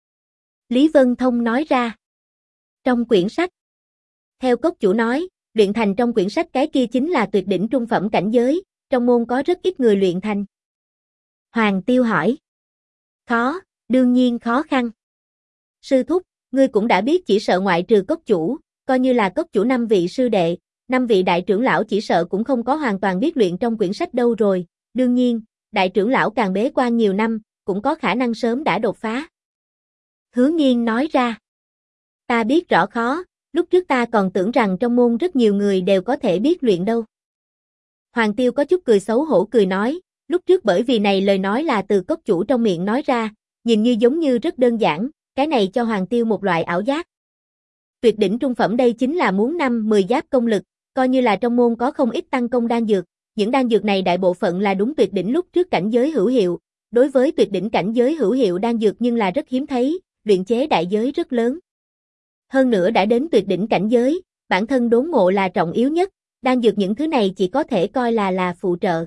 Lý Vân Thông nói ra. Trong quyển sách. Theo cốc chủ nói, luyện thành trong quyển sách cái kia chính là tuyệt đỉnh trung phẩm cảnh giới, trong môn có rất ít người luyện thành. Hoàng Tiêu hỏi. Khó, đương nhiên khó khăn. Sư thúc, ngươi cũng đã biết chỉ sợ ngoại trừ cốc chủ, coi như là cốc chủ 5 vị sư đệ, 5 vị đại trưởng lão chỉ sợ cũng không có hoàn toàn biết luyện trong quyển sách đâu rồi, đương nhiên, đại trưởng lão càng bế quan nhiều năm, cũng có khả năng sớm đã đột phá. Hứa Nghiên nói ra. Ta biết rõ khó, lúc trước ta còn tưởng rằng trong môn rất nhiều người đều có thể biết luyện đâu. Hoàng Tiêu có chút cười xấu hổ cười nói, lúc trước bởi vì này lời nói là từ cốc chủ trong miệng nói ra, nhìn như giống như rất đơn giản, cái này cho Hoàng Tiêu một loại ảo giác. Tuyệt đỉnh trung phẩm đây chính là muốn 5-10 giáp công lực, coi như là trong môn có không ít tăng công đan dược, những đan dược này đại bộ phận là đúng tuyệt đỉnh lúc trước cảnh giới hữu hiệu, đối với tuyệt đỉnh cảnh giới hữu hiệu đan dược nhưng là rất hiếm thấy, luyện chế đại giới rất lớn. Hơn nữa đã đến tuyệt đỉnh cảnh giới, bản thân đốn ngộ là trọng yếu nhất, đan dược những thứ này chỉ có thể coi là phụ trợ.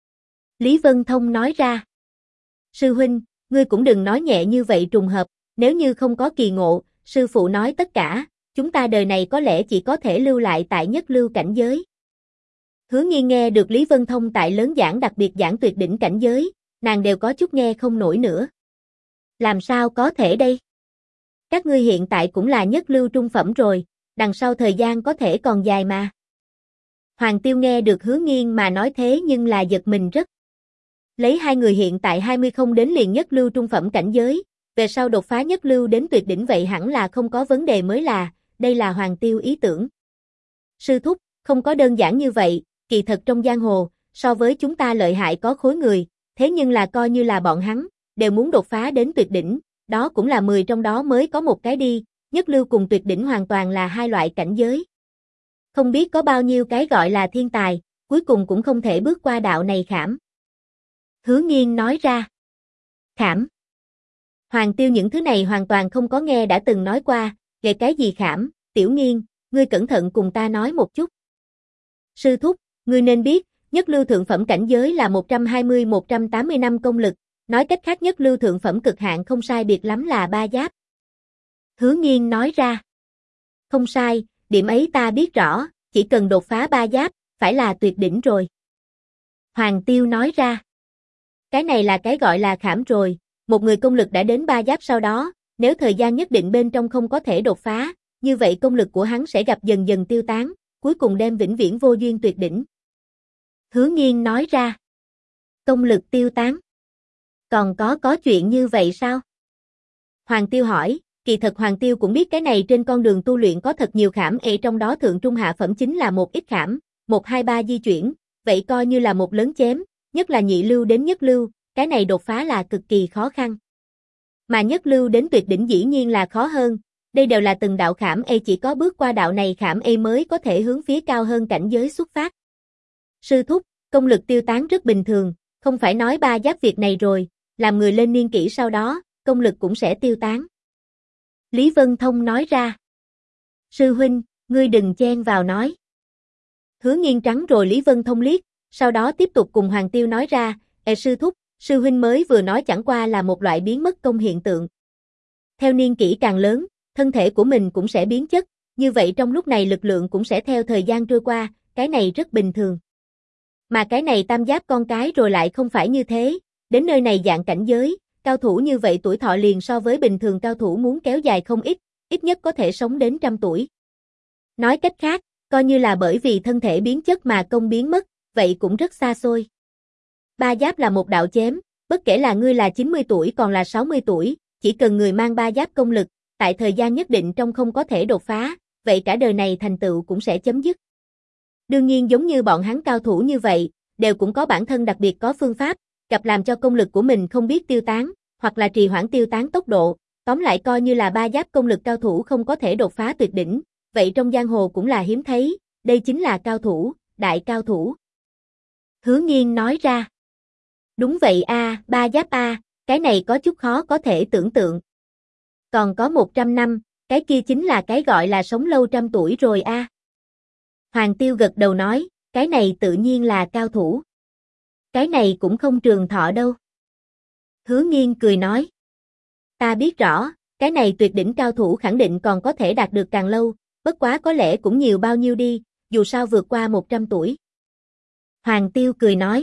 Lý Vân Thông nói ra. Sư huynh, ngươi cũng đừng nói nhẹ như vậy trùng hợp, nếu như không có kỳ ngộ, sư phụ nói tất cả, chúng ta đời này có lẽ chỉ có thể lưu lại tại nhất lưu cảnh giới. Hứa Nghiên nghe được Lý Vân Thông tại lớn giảng đặc biệt giảng tuyệt đỉnh cảnh giới, nàng đều có chút nghe không nổi nữa. Làm sao có thể đây? Các ngươi hiện tại cũng là nhất lưu trung phẩm rồi, đằng sau thời gian có thể còn dài mà. Hoàng Tiêu nghe được Hứa Nghiên mà nói thế nhưng là giật mình rất. Lấy hai người hiện tại 20 không đến liền nhất lưu trung phẩm cảnh giới, về sau đột phá nhất lưu đến tuyệt đỉnh vậy hẳn là không có vấn đề mới là, đây là Hoàng Tiêu ý tưởng. Sư thúc, không có đơn giản như vậy, kỳ thật trong giang hồ, so với chúng ta lợi hại có khối người, thế nhưng là coi như là bọn hắn, đều muốn đột phá đến tuyệt đỉnh, đó cũng là 10 trong đó mới có một cái đi, nhất lưu cùng tuyệt đỉnh hoàn toàn là hai loại cảnh giới. Không biết có bao nhiêu cái gọi là thiên tài, cuối cùng cũng không thể bước qua đạo này khảm. Hứa Nghiên nói ra. Khảm. Hoàng Tiêu những thứ này hoàn toàn không có nghe đã từng nói qua, về cái gì khảm, Tiểu Nghiên, ngươi cẩn thận cùng ta nói một chút. Sư thúc, ngươi nên biết, nhất lưu thượng phẩm cảnh giới là 120-180 năm công lực, nói cách khác nhất lưu thượng phẩm cực hạn không sai biệt lắm là 3 giáp. Hứa Nghiên nói ra. Không sai, điểm ấy ta biết rõ, chỉ cần đột phá 3 giáp, phải là tuyệt đỉnh rồi. Hoàng Tiêu nói ra. Cái này là cái gọi là khảm rồi, một người công lực đã đến 3 giáp sau đó, nếu thời gian nhất định bên trong không có thể đột phá, như vậy công lực của hắn sẽ gặp dần dần tiêu tán, cuối cùng đem vĩnh viễn vô duyên tuyệt đỉnh. Hứa Nghiên nói ra. Công lực tiêu tán. Còn có chuyện như vậy sao? Hoàng Tiêu hỏi, kỳ thật Hoàng Tiêu cũng biết cái này trên con đường tu luyện có thật nhiều khảm trong đó thượng trung hạ phẩm chính là một ít khảm, 1, 2, 3 di chuyển, vậy coi như là một lớn chém, nhất là nhị lưu đến nhất lưu, cái này đột phá là cực kỳ khó khăn. Mà nhất lưu đến tuyệt đỉnh dĩ nhiên là khó hơn, đây đều là từng đạo khảm chỉ có bước qua đạo này khảm mới có thể hướng phía cao hơn cảnh giới xuất phát. Sư thúc, công lực tiêu tán rất bình thường, không phải nói 3 giáp việc này rồi, làm người lên niên kỷ sau đó, công lực cũng sẽ tiêu tán. Lý Vân Thông nói ra. Sư huynh, ngươi đừng chen vào nói. Hứa Nghiên trắng rồi Lý Vân Thông liếc, sau đó tiếp tục cùng Hoàng Tiêu nói ra, sư thúc, sư huynh mới vừa nói chẳng qua là một loại biến mất công hiện tượng. Theo niên kỷ càng lớn, thân thể của mình cũng sẽ biến chất, như vậy trong lúc này lực lượng cũng sẽ theo thời gian trôi qua, cái này rất bình thường. Mà cái này tam giáp con cái rồi lại không phải như thế, đến nơi này dạng cảnh giới, cao thủ như vậy tuổi thọ liền so với bình thường cao thủ muốn kéo dài không ít nhất có thể sống đến 100 tuổi. Nói cách khác, coi như là bởi vì thân thể biến chất mà công biến mất, vậy cũng rất xa xôi. 3 giáp là một đạo chém, bất kể là ngươi là 90 tuổi còn là 60 tuổi, chỉ cần người mang 3 giáp công lực, tại thời gian nhất định trong không có thể đột phá, vậy cả đời này thành tựu cũng sẽ chấm dứt. Đương nhiên giống như bọn hắn cao thủ như vậy, đều cũng có bản thân đặc biệt có phương pháp, gặp làm cho công lực của mình không biết tiêu tán, hoặc là trì hoãn tiêu tán tốc độ, tóm lại coi như là 3 giáp công lực cao thủ không có thể đột phá tuyệt đỉnh, vậy trong giang hồ cũng là hiếm thấy, đây chính là cao thủ, đại cao thủ. Hứa Nghiên nói ra. Đúng vậy 3 giáp cái này có chút khó có thể tưởng tượng. Còn có 100 năm, cái kia chính là cái gọi là sống lâu 100 tuổi rồi Hoàng Tiêu gật đầu nói, cái này tự nhiên là cao thủ. Cái này cũng không trường thọ đâu. Hứa Nghiên cười nói. Ta biết rõ, cái này tuyệt đỉnh cao thủ khẳng định còn có thể đạt được càng lâu, bất quá có lẽ cũng nhiều bao nhiêu đi, dù sao vượt qua 100 tuổi. Hoàng Tiêu cười nói.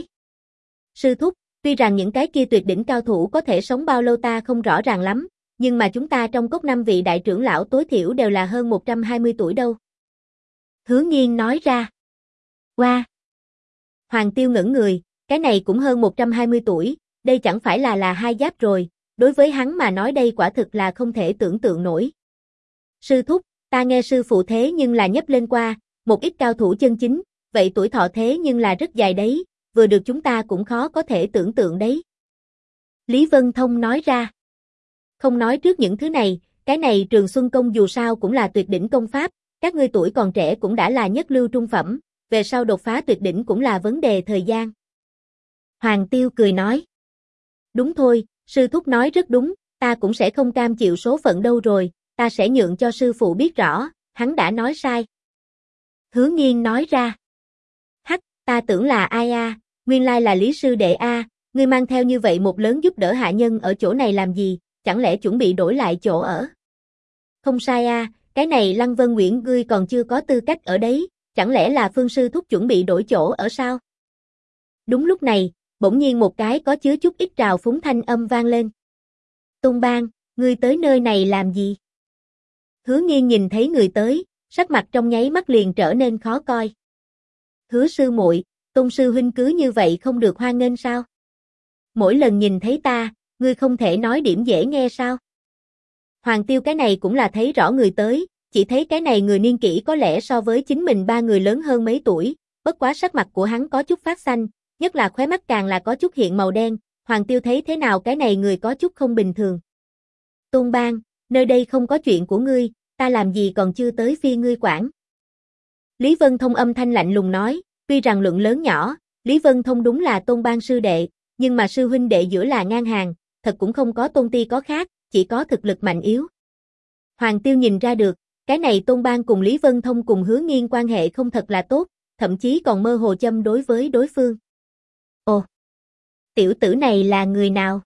Sư thúc, tuy rằng những cái kia tuyệt đỉnh cao thủ có thể sống bao lâu ta không rõ ràng lắm, nhưng mà chúng ta trong cốc 5 vị đại trưởng lão tối thiểu đều là hơn 120 tuổi đâu. Hứa Nghiên nói ra. Wow! Hoàng Tiêu ngẩn người, cái này cũng hơn 120 tuổi, đây chẳng phải là hai giáp rồi, đối với hắn mà nói đây quả thực là không thể tưởng tượng nổi. Sư thúc, ta nghe sư phụ thế nhưng là nhấp lên qua, một ít cao thủ chân chính, vậy tuổi thọ thế nhưng là rất dài đấy, vừa được chúng ta cũng khó có thể tưởng tượng đấy. Lý Vân Thông nói ra. Không nói trước những thứ này, cái này Trường Xuân Công dù sao cũng là tuyệt đỉnh công pháp, các ngươi tuổi còn trẻ cũng đã là nhất lưu trung phẩm, về sau đột phá tuyệt đỉnh cũng là vấn đề thời gian. Hoàng Tiêu cười nói. Đúng thôi, sư thúc nói rất đúng, ta cũng sẽ không cam chịu số phận đâu rồi, ta sẽ nhượng cho sư phụ biết rõ, hắn đã nói sai. Hứa Nghiên nói ra. Hắc, ta tưởng là ai a, nguyên lai là Lý sư đệ a, ngươi mang theo như vậy một lớn giúp đỡ hạ nhân ở chỗ này làm gì, chẳng lẽ chuẩn bị đổi lại chỗ ở? Không sai a, cái này Lăng Vân Nguyễn ngươi còn chưa có tư cách ở đấy, chẳng lẽ là Phương sư thúc chuẩn bị đổi chỗ ở sao? Đúng lúc này, bỗng nhiên một cái có chứa chút ít trào phúng thanh âm vang lên. Tôn Bang, ngươi tới nơi này làm gì? Hứa Nghiên nhìn thấy người tới, sắc mặt trong nháy mắt liền trở nên khó coi. Hứa sư muội, Tôn sư huynh cứ như vậy không được hoan nghênh sao? Mỗi lần nhìn thấy ta, ngươi không thể nói điểm dễ nghe sao? Hoàng Tiêu cái này cũng là thấy rõ người tới, chỉ thấy cái này người niên kỷ có lẽ so với chính mình ba người lớn hơn mấy tuổi, bất quá sắc mặt của hắn có chút phát xanh, nhất là khóe mắt càng là có chút hiện màu đen, Hoàng Tiêu thấy thế nào cái này người có chút không bình thường. Tôn Bang, nơi đây không có chuyện của ngươi, ta làm gì còn chưa tới phiên ngươi quản. Lý Vân Thông âm thanh lạnh lùng nói, tuy rằng luận lớn nhỏ, Lý Vân Thông đúng là Tôn Bang sư đệ, nhưng mà sư huynh đệ giữa là ngang hàng, thật cũng không có tôn ti có khác, chỉ có thực lực mạnh yếu. Hoàng Tiêu nhìn ra được, cái này Tôn Bang cùng Lý Vân Thông cùng Hứa Nghiên quan hệ không thật là tốt, thậm chí còn mơ hồ châm đối với đối phương. Ồ, tiểu tử này là người nào?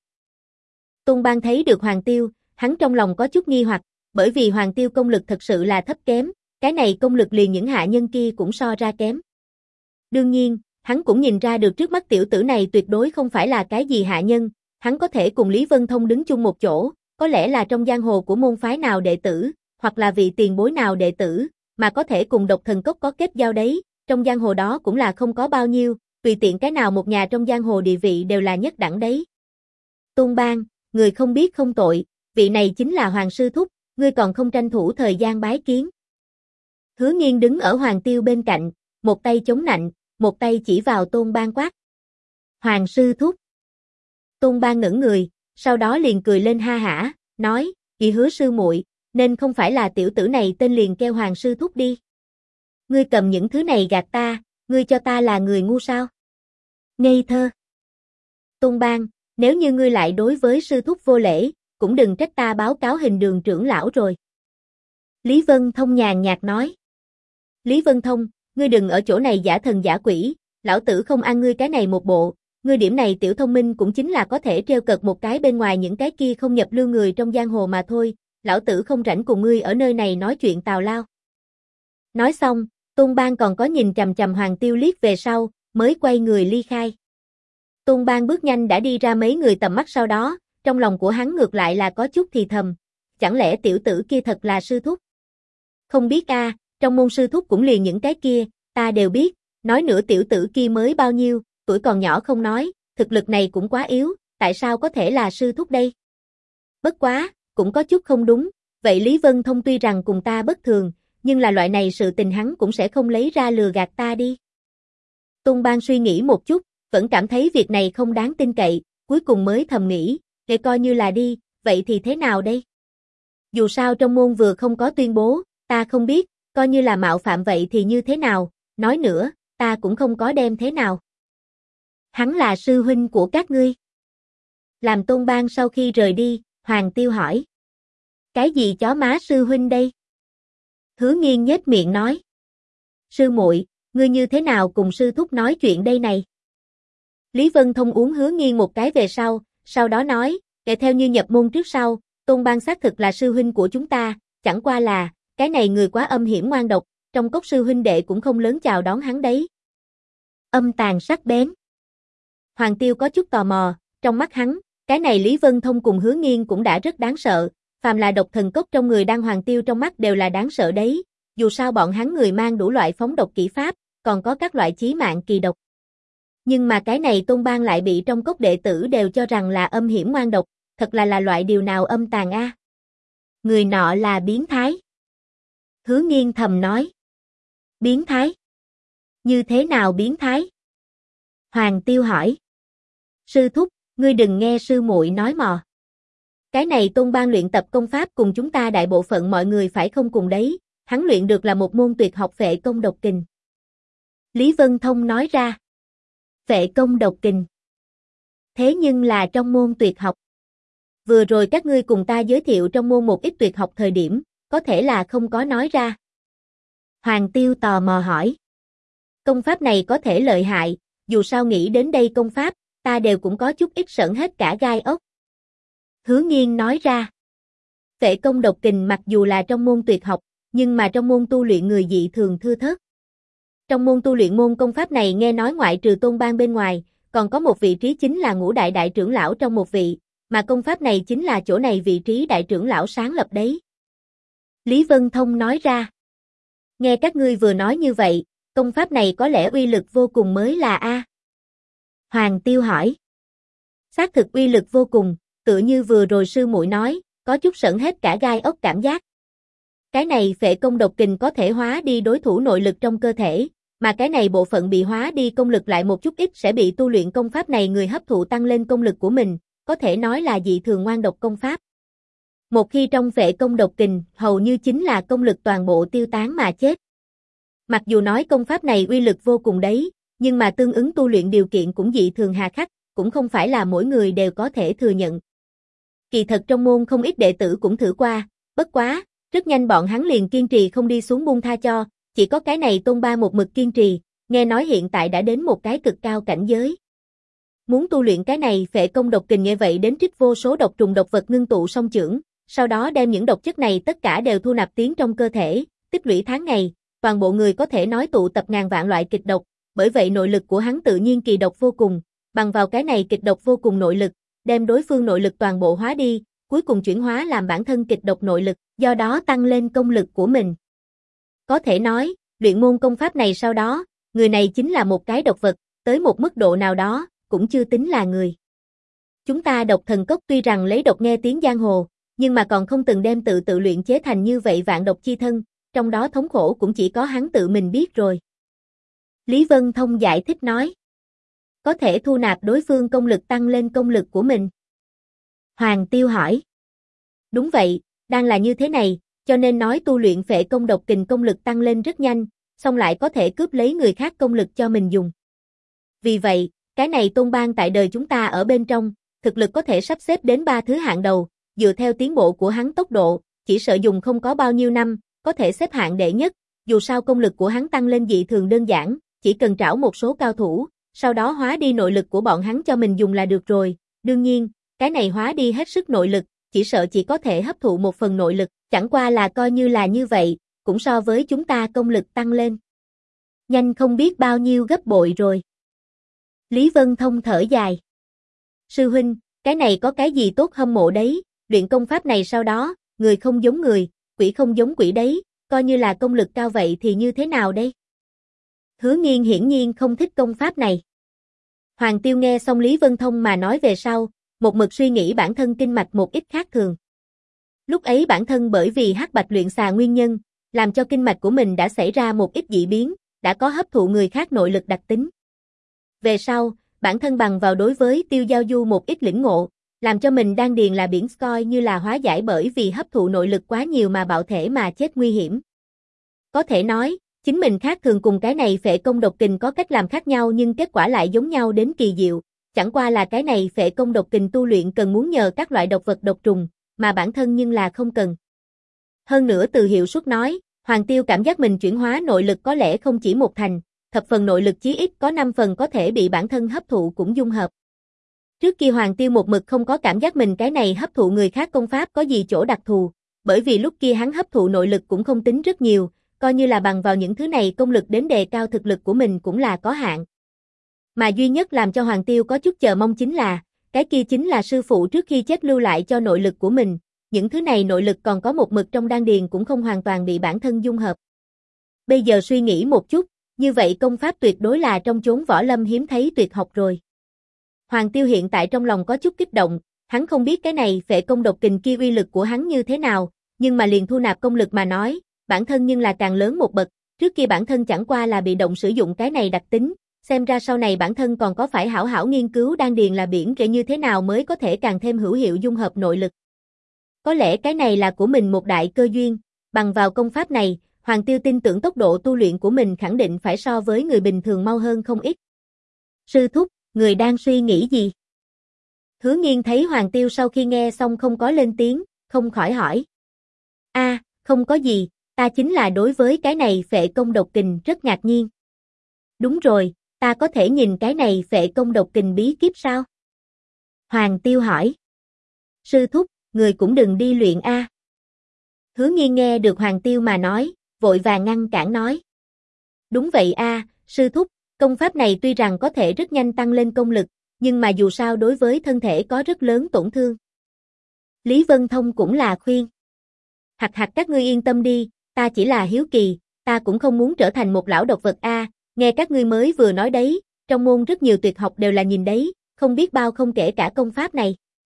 Tôn Bang thấy được Hoàng Tiêu, hắn trong lòng có chút nghi hoặc, bởi vì Hoàng Tiêu công lực thật sự là thấp kém, cái này công lực liền những hạ nhân kia cũng so ra kém. Đương nhiên, hắn cũng nhìn ra được trước mắt tiểu tử này tuyệt đối không phải là cái gì hạ nhân, hắn có thể cùng Lý Vân Thông đứng chung một chỗ, có lẽ là trong giang hồ của môn phái nào đệ tử, hoặc là vị tiền bối nào đệ tử, mà có thể cùng Độc Thần Cốc có kết giao đấy, trong giang hồ đó cũng là không có bao nhiêu, tùy tiện cái nào một nhà trong giang hồ địa vị đều là nhất đẳng đấy. Tôn Bang, người không biết không tội, vị này chính là Hoàng sư thúc, ngươi còn không tranh thủ thời gian bái kiến. Hứa Nghiên đứng ở Hoàng Tiêu bên cạnh, một tay chống nạnh, một tay chỉ vào Tôn Bang quát. Hoàng sư thúc. Tôn Bang ngẩn người, sau đó liền cười lên ha hả, nói, chị Hứa sư muội, nên không phải là tiểu tử này tên liền kêu Hoàng sư thúc đi. Ngươi cầm những thứ này gạt ta, ngươi cho ta là người ngu sao? Ngây thơ. Tôn Bang, nếu như ngươi lại đối với sư thúc vô lễ, cũng đừng trách ta báo cáo hình đường trưởng lão rồi. Lý Vân Thông nhàn nhạt nói. Lý Vân Thông, ngươi đừng ở chỗ này giả thần giả quỷ, lão tử không ăn ngươi cái này một bộ, ngươi điểm này tiểu thông minh cũng chính là có thể trêu cợt một cái bên ngoài những cái kia không nhập lưu người trong giang hồ mà thôi, lão tử không rảnh cùng ngươi ở nơi này nói chuyện tào lao. Nói xong, Tôn Bang còn có nhìn chằm chằm Hoàng Tiêu liếc về sau, mới quay người ly khai. Tôn Bang bước nhanh đã đi ra mấy người tầm mắt sau đó, trong lòng của hắn ngược lại là có chút thì thầm, chẳng lẽ tiểu tử kia thật là sư thúc? Không biết a, trong môn sư thúc cũng liền những cái kia, ta đều biết, nói nữa tiểu tử kia mới bao nhiêu, tuổi còn nhỏ không nói, thực lực này cũng quá yếu, tại sao có thể là sư thúc đây? Bất quá, cũng có chút không đúng, vậy Lý Vân Thông tuy rằng cùng ta bất thường, nhưng là loại này sự tình hắn cũng sẽ không lấy ra lừa gạt ta đi. Tôn Bang suy nghĩ một chút, vẫn cảm thấy việc này không đáng tin cậy, cuối cùng mới thầm nghĩ, để coi như là đi, vậy thì thế nào đây? Dù sao trong môn vừa không có tuyên bố, ta không biết, coi như là mạo phạm vậy thì như thế nào, nói nữa, ta cũng không có đem thế nào. Hắn là sư huynh của các ngươi. Làm Tôn Bang sau khi rời đi, Hoàng Tiêu hỏi. Cái gì chó má sư huynh đây? Hứa Nghiên nhếch miệng nói. Sư muội, ngươi như thế nào cùng sư thúc nói chuyện đây này? Lý Vân Thông uống Hứa Nghiên một cái về sau đó nói, kể theo như nhập môn trước sau, Tôn Bang xác thực là sư huynh của chúng ta, chẳng qua là, cái này người quá âm hiểm ngoan độc, trong cốc sư huynh đệ cũng không lớn chào đón hắn đấy. Âm tàn sắc bén. Hoàng Tiêu có chút tò mò, trong mắt hắn, cái này Lý Vân Thông cùng Hứa Nghiên cũng đã rất đáng sợ, phàm là Độc Thần Cốc trong người đang Hoàng Tiêu trong mắt đều là đáng sợ đấy, dù sao bọn hắn người mang đủ loại phóng độc kỹ pháp, còn có các loại chí mạng kỳ độc. Nhưng mà cái này Tôn Bang lại bị trong cốc đệ tử đều cho rằng là âm hiểm ngoan độc, thật là loại điều nào âm tàn a. Người nọ là biến thái. Hứa Nghiên thầm nói. Biến thái? Như thế nào biến thái? Hoàng Tiêu hỏi. Sư thúc, ngươi đừng nghe sư muội nói mò. Cái này Tôn Bang luyện tập công pháp cùng chúng ta đại bộ phận mọi người phải không cùng đấy, hắn luyện được là một môn tuyệt học Phệ Công Độc Kình. Lý Vân Thông nói ra. Phệ Công Độc Kình. Thế nhưng là trong môn tuyệt học. Vừa rồi các ngươi cùng ta giới thiệu trong môn một ít tuyệt học thời điểm, có thể là không có nói ra. Hoàng Tiêu tò mò hỏi. Công pháp này có thể lợi hại, dù sao nghĩ đến đây công pháp, ta đều cũng có chút ít sởn hết cả gai ốc. Hứa Nghiên nói ra. Phệ Công Độc Kình mặc dù là trong môn tuyệt học, nhưng mà trong môn tu luyện người dị thường thưa thớt. Trong môn tu luyện môn công pháp này nghe nói ngoại trừ Tôn Bang bên ngoài, còn có một vị trí chính là Ngũ Đại đại trưởng lão trong một vị, mà công pháp này chính là chỗ này vị trí đại trưởng lão sáng lập đấy. Lý Vân Thông nói ra. Nghe các ngươi vừa nói như vậy, công pháp này có lẽ uy lực vô cùng mới là a. Hoàng Tiêu hỏi. Xác thực uy lực vô cùng, tựa như vừa rồi sư muội nói, có chút sởn hết cả gai ốc cảm giác. Cái này Phệ Công Độc Kình có thể hóa đi đối thủ nội lực trong cơ thể, mà cái này bộ phận bị hóa đi công lực lại một chút ít sẽ bị tu luyện công pháp này người hấp thụ tăng lên công lực của mình, có thể nói là dị thường ngoan độc công pháp. Một khi trong Phệ Công Độc Kình, hầu như chính là công lực toàn bộ tiêu tán mà chết. Mặc dù nói công pháp này uy lực vô cùng đấy, nhưng mà tương ứng tu luyện điều kiện cũng dị thường hà khắc, cũng không phải là mỗi người đều có thể thừa nhận. Kỳ thật trong môn không ít đệ tử cũng thử qua, bất quá, rất nhanh bọn hắn liền kiên trì không đi xuống buông tha cho, chỉ có cái này Tôn Ba một mực kiên trì, nghe nói hiện tại đã đến một cái cực cao cảnh giới. Muốn tu luyện cái này Phệ Công Độc Kình, nghe vậy đến trích vô số độc trùng độc vật ngưng tụ song chưởng, sau đó đem những độc chất này tất cả đều thu nạp tiến trong cơ thể, tích lũy tháng ngày, toàn bộ người có thể nói tụ tập ngàn vạn loại kịch độc, bởi vậy nội lực của hắn tự nhiên kỳ độc vô cùng, bằng vào cái này kịch độc vô cùng nội lực, đem đối phương nội lực toàn bộ hóa đi, cuối cùng chuyển hóa làm bản thân kịch độc nội lực, do đó tăng lên công lực của mình. Có thể nói, luyện môn công pháp này sau đó, người này chính là một cái độc vật, tới một mức độ nào đó, cũng chưa tính là người. Chúng ta Độc Thần Cốc tuy rằng lấy độc nghe tiếng giang hồ, nhưng mà còn không từng đem tự luyện chế thành như vậy vạn độc chi thân, trong đó thống khổ cũng chỉ có hắn tự mình biết rồi. Lý Vân Thông giải thích nói. Có thể thu nạp đối phương công lực tăng lên công lực của mình. Hoàng Tiêu hỏi. Đúng vậy, đang là như thế này, cho nên nói tu luyện Phệ Công Độc Kình công lực tăng lên rất nhanh, xong lại có thể cướp lấy người khác công lực cho mình dùng. Vì vậy, cái này Tôn Bang tại đời chúng ta ở bên trong, thực lực có thể sắp xếp đến 3 thứ hạng đầu, dựa theo tiến bộ của hắn tốc độ, chỉ sợ dùng không có bao nhiêu năm, có thể xếp hạng đệ nhất, dù sao công lực của hắn tăng lên dị thường đơn giản, chỉ cần trảo một số cao thủ, sau đó hóa đi nội lực của bọn hắn cho mình dùng là được rồi, đương nhiên, cái này hóa đi hết sức nội lực, chỉ sợ chỉ có thể hấp thụ một phần nội lực, chẳng qua là coi như là như vậy, cũng so với chúng ta công lực tăng lên. Nhanh không biết bao nhiêu gấp bội rồi. Lý Vân Thông thở dài. Sư huynh, cái này có cái gì tốt hâm mộ đấy, luyện công pháp này sau đó, người không giống người, quỷ không giống quỷ đấy, coi như là công lực cao vậy thì như thế nào đây? Hứa Nghiên hiển nhiên không thích công pháp này. Hoàng Tiêu nghe xong Lý Vân Thông mà nói về sau, một mực suy nghĩ bản thân kinh mạch một ít khác thường. Lúc ấy bản thân bởi vì hắc bạch luyện xà nguyên nhân, làm cho kinh mạch của mình đã xảy ra một ít dị biến, đã có hấp thụ người khác nội lực đặc tính. Về sau, bản thân bằng vào đối với Tiêu Giao Du một ít lĩnh ngộ, làm cho mình đan điền là biển coi như là hóa giải bởi vì hấp thụ nội lực quá nhiều mà bạo thể mà chết nguy hiểm. Có thể nói, chính mình khác thường cùng cái này Phệ Công Độc Kình có cách làm khác nhau nhưng kết quả lại giống nhau đến kỳ diệu, chẳng qua là cái này Phệ Công Độc Kình tu luyện cần muốn nhờ các loại độc vật độc trùng, mà bản thân nhưng là không cần. Hơn nữa từ hiệu suất nói, Hoàng Tiêu cảm giác mình chuyển hóa nội lực có lẽ không chỉ một thành, thập phần nội lực chí ít có 5 phần có thể bị bản thân hấp thụ cũng dung hợp. Trước kia Hoàng Tiêu một mực không có cảm giác mình cái này hấp thụ người khác công pháp có gì chỗ đặc thù, bởi vì lúc kia hắn hấp thụ nội lực cũng không tính rất nhiều, coi như là bằng vào những thứ này công lực đến đề cao thực lực của mình cũng là có hạn. Mà duy nhất làm cho Hoàng Tiêu có chút chờ mong chính là, cái kia chính là sư phụ trước khi chết lưu lại cho nội lực của mình, những thứ này nội lực còn có một mực trong đan điền cũng không hoàn toàn bị bản thân dung hợp. Bây giờ suy nghĩ một chút, như vậy công pháp tuyệt đối là trong chốn võ lâm hiếm thấy tuyệt học rồi. Hoàng Tiêu hiện tại trong lòng có chút kích động, hắn không biết cái này Phệ Công Độc Kình kia uy lực của hắn như thế nào, nhưng mà liền thu nạp công lực mà nói, bản thân nhưng là càng lớn một bậc, trước kia bản thân chẳng qua là bị động sử dụng cái này đặc tính, xem ra sau này bản thân còn có phải hảo hảo nghiên cứu đan điền là biển rễ như thế nào mới có thể càng thêm hữu hiệu dung hợp nội lực. Có lẽ cái này là của mình một đại cơ duyên, bằng vào công pháp này, Hoàng Tiêu tin tưởng tốc độ tu luyện của mình khẳng định phải so với người bình thường mau hơn không ít. Sư thúc, người đang suy nghĩ gì? Hứa Nghiên thấy Hoàng Tiêu sau khi nghe xong không có lên tiếng, không khỏi hỏi. Không có gì, ta chính là đối với cái này Phệ Công Độc Kình rất ngạc nhiên. Đúng rồi, ta có thể nhìn cái này Phệ Công Độc Kình bí kíp sao? Hoàng Tiêu hỏi. Sư thúc, người cũng đừng đi luyện a. Hứa Nghiên nghe được Hoàng Tiêu mà nói, vội vàng ngăn cản nói. Đúng vậy a, sư thúc, công pháp này tuy rằng có thể rất nhanh tăng lên công lực, nhưng mà dù sao đối với thân thể có rất lớn tổn thương. Lý Vân Thông cũng là khuyên. Hặc các ngươi yên tâm đi, ta chỉ là hiếu kỳ, ta cũng không muốn trở thành một lão độc vật a, nghe các ngươi mới vừa nói đấy, trong môn rất nhiều tuyệt học đều là nhìn đấy, không biết bao không kể cả công pháp này.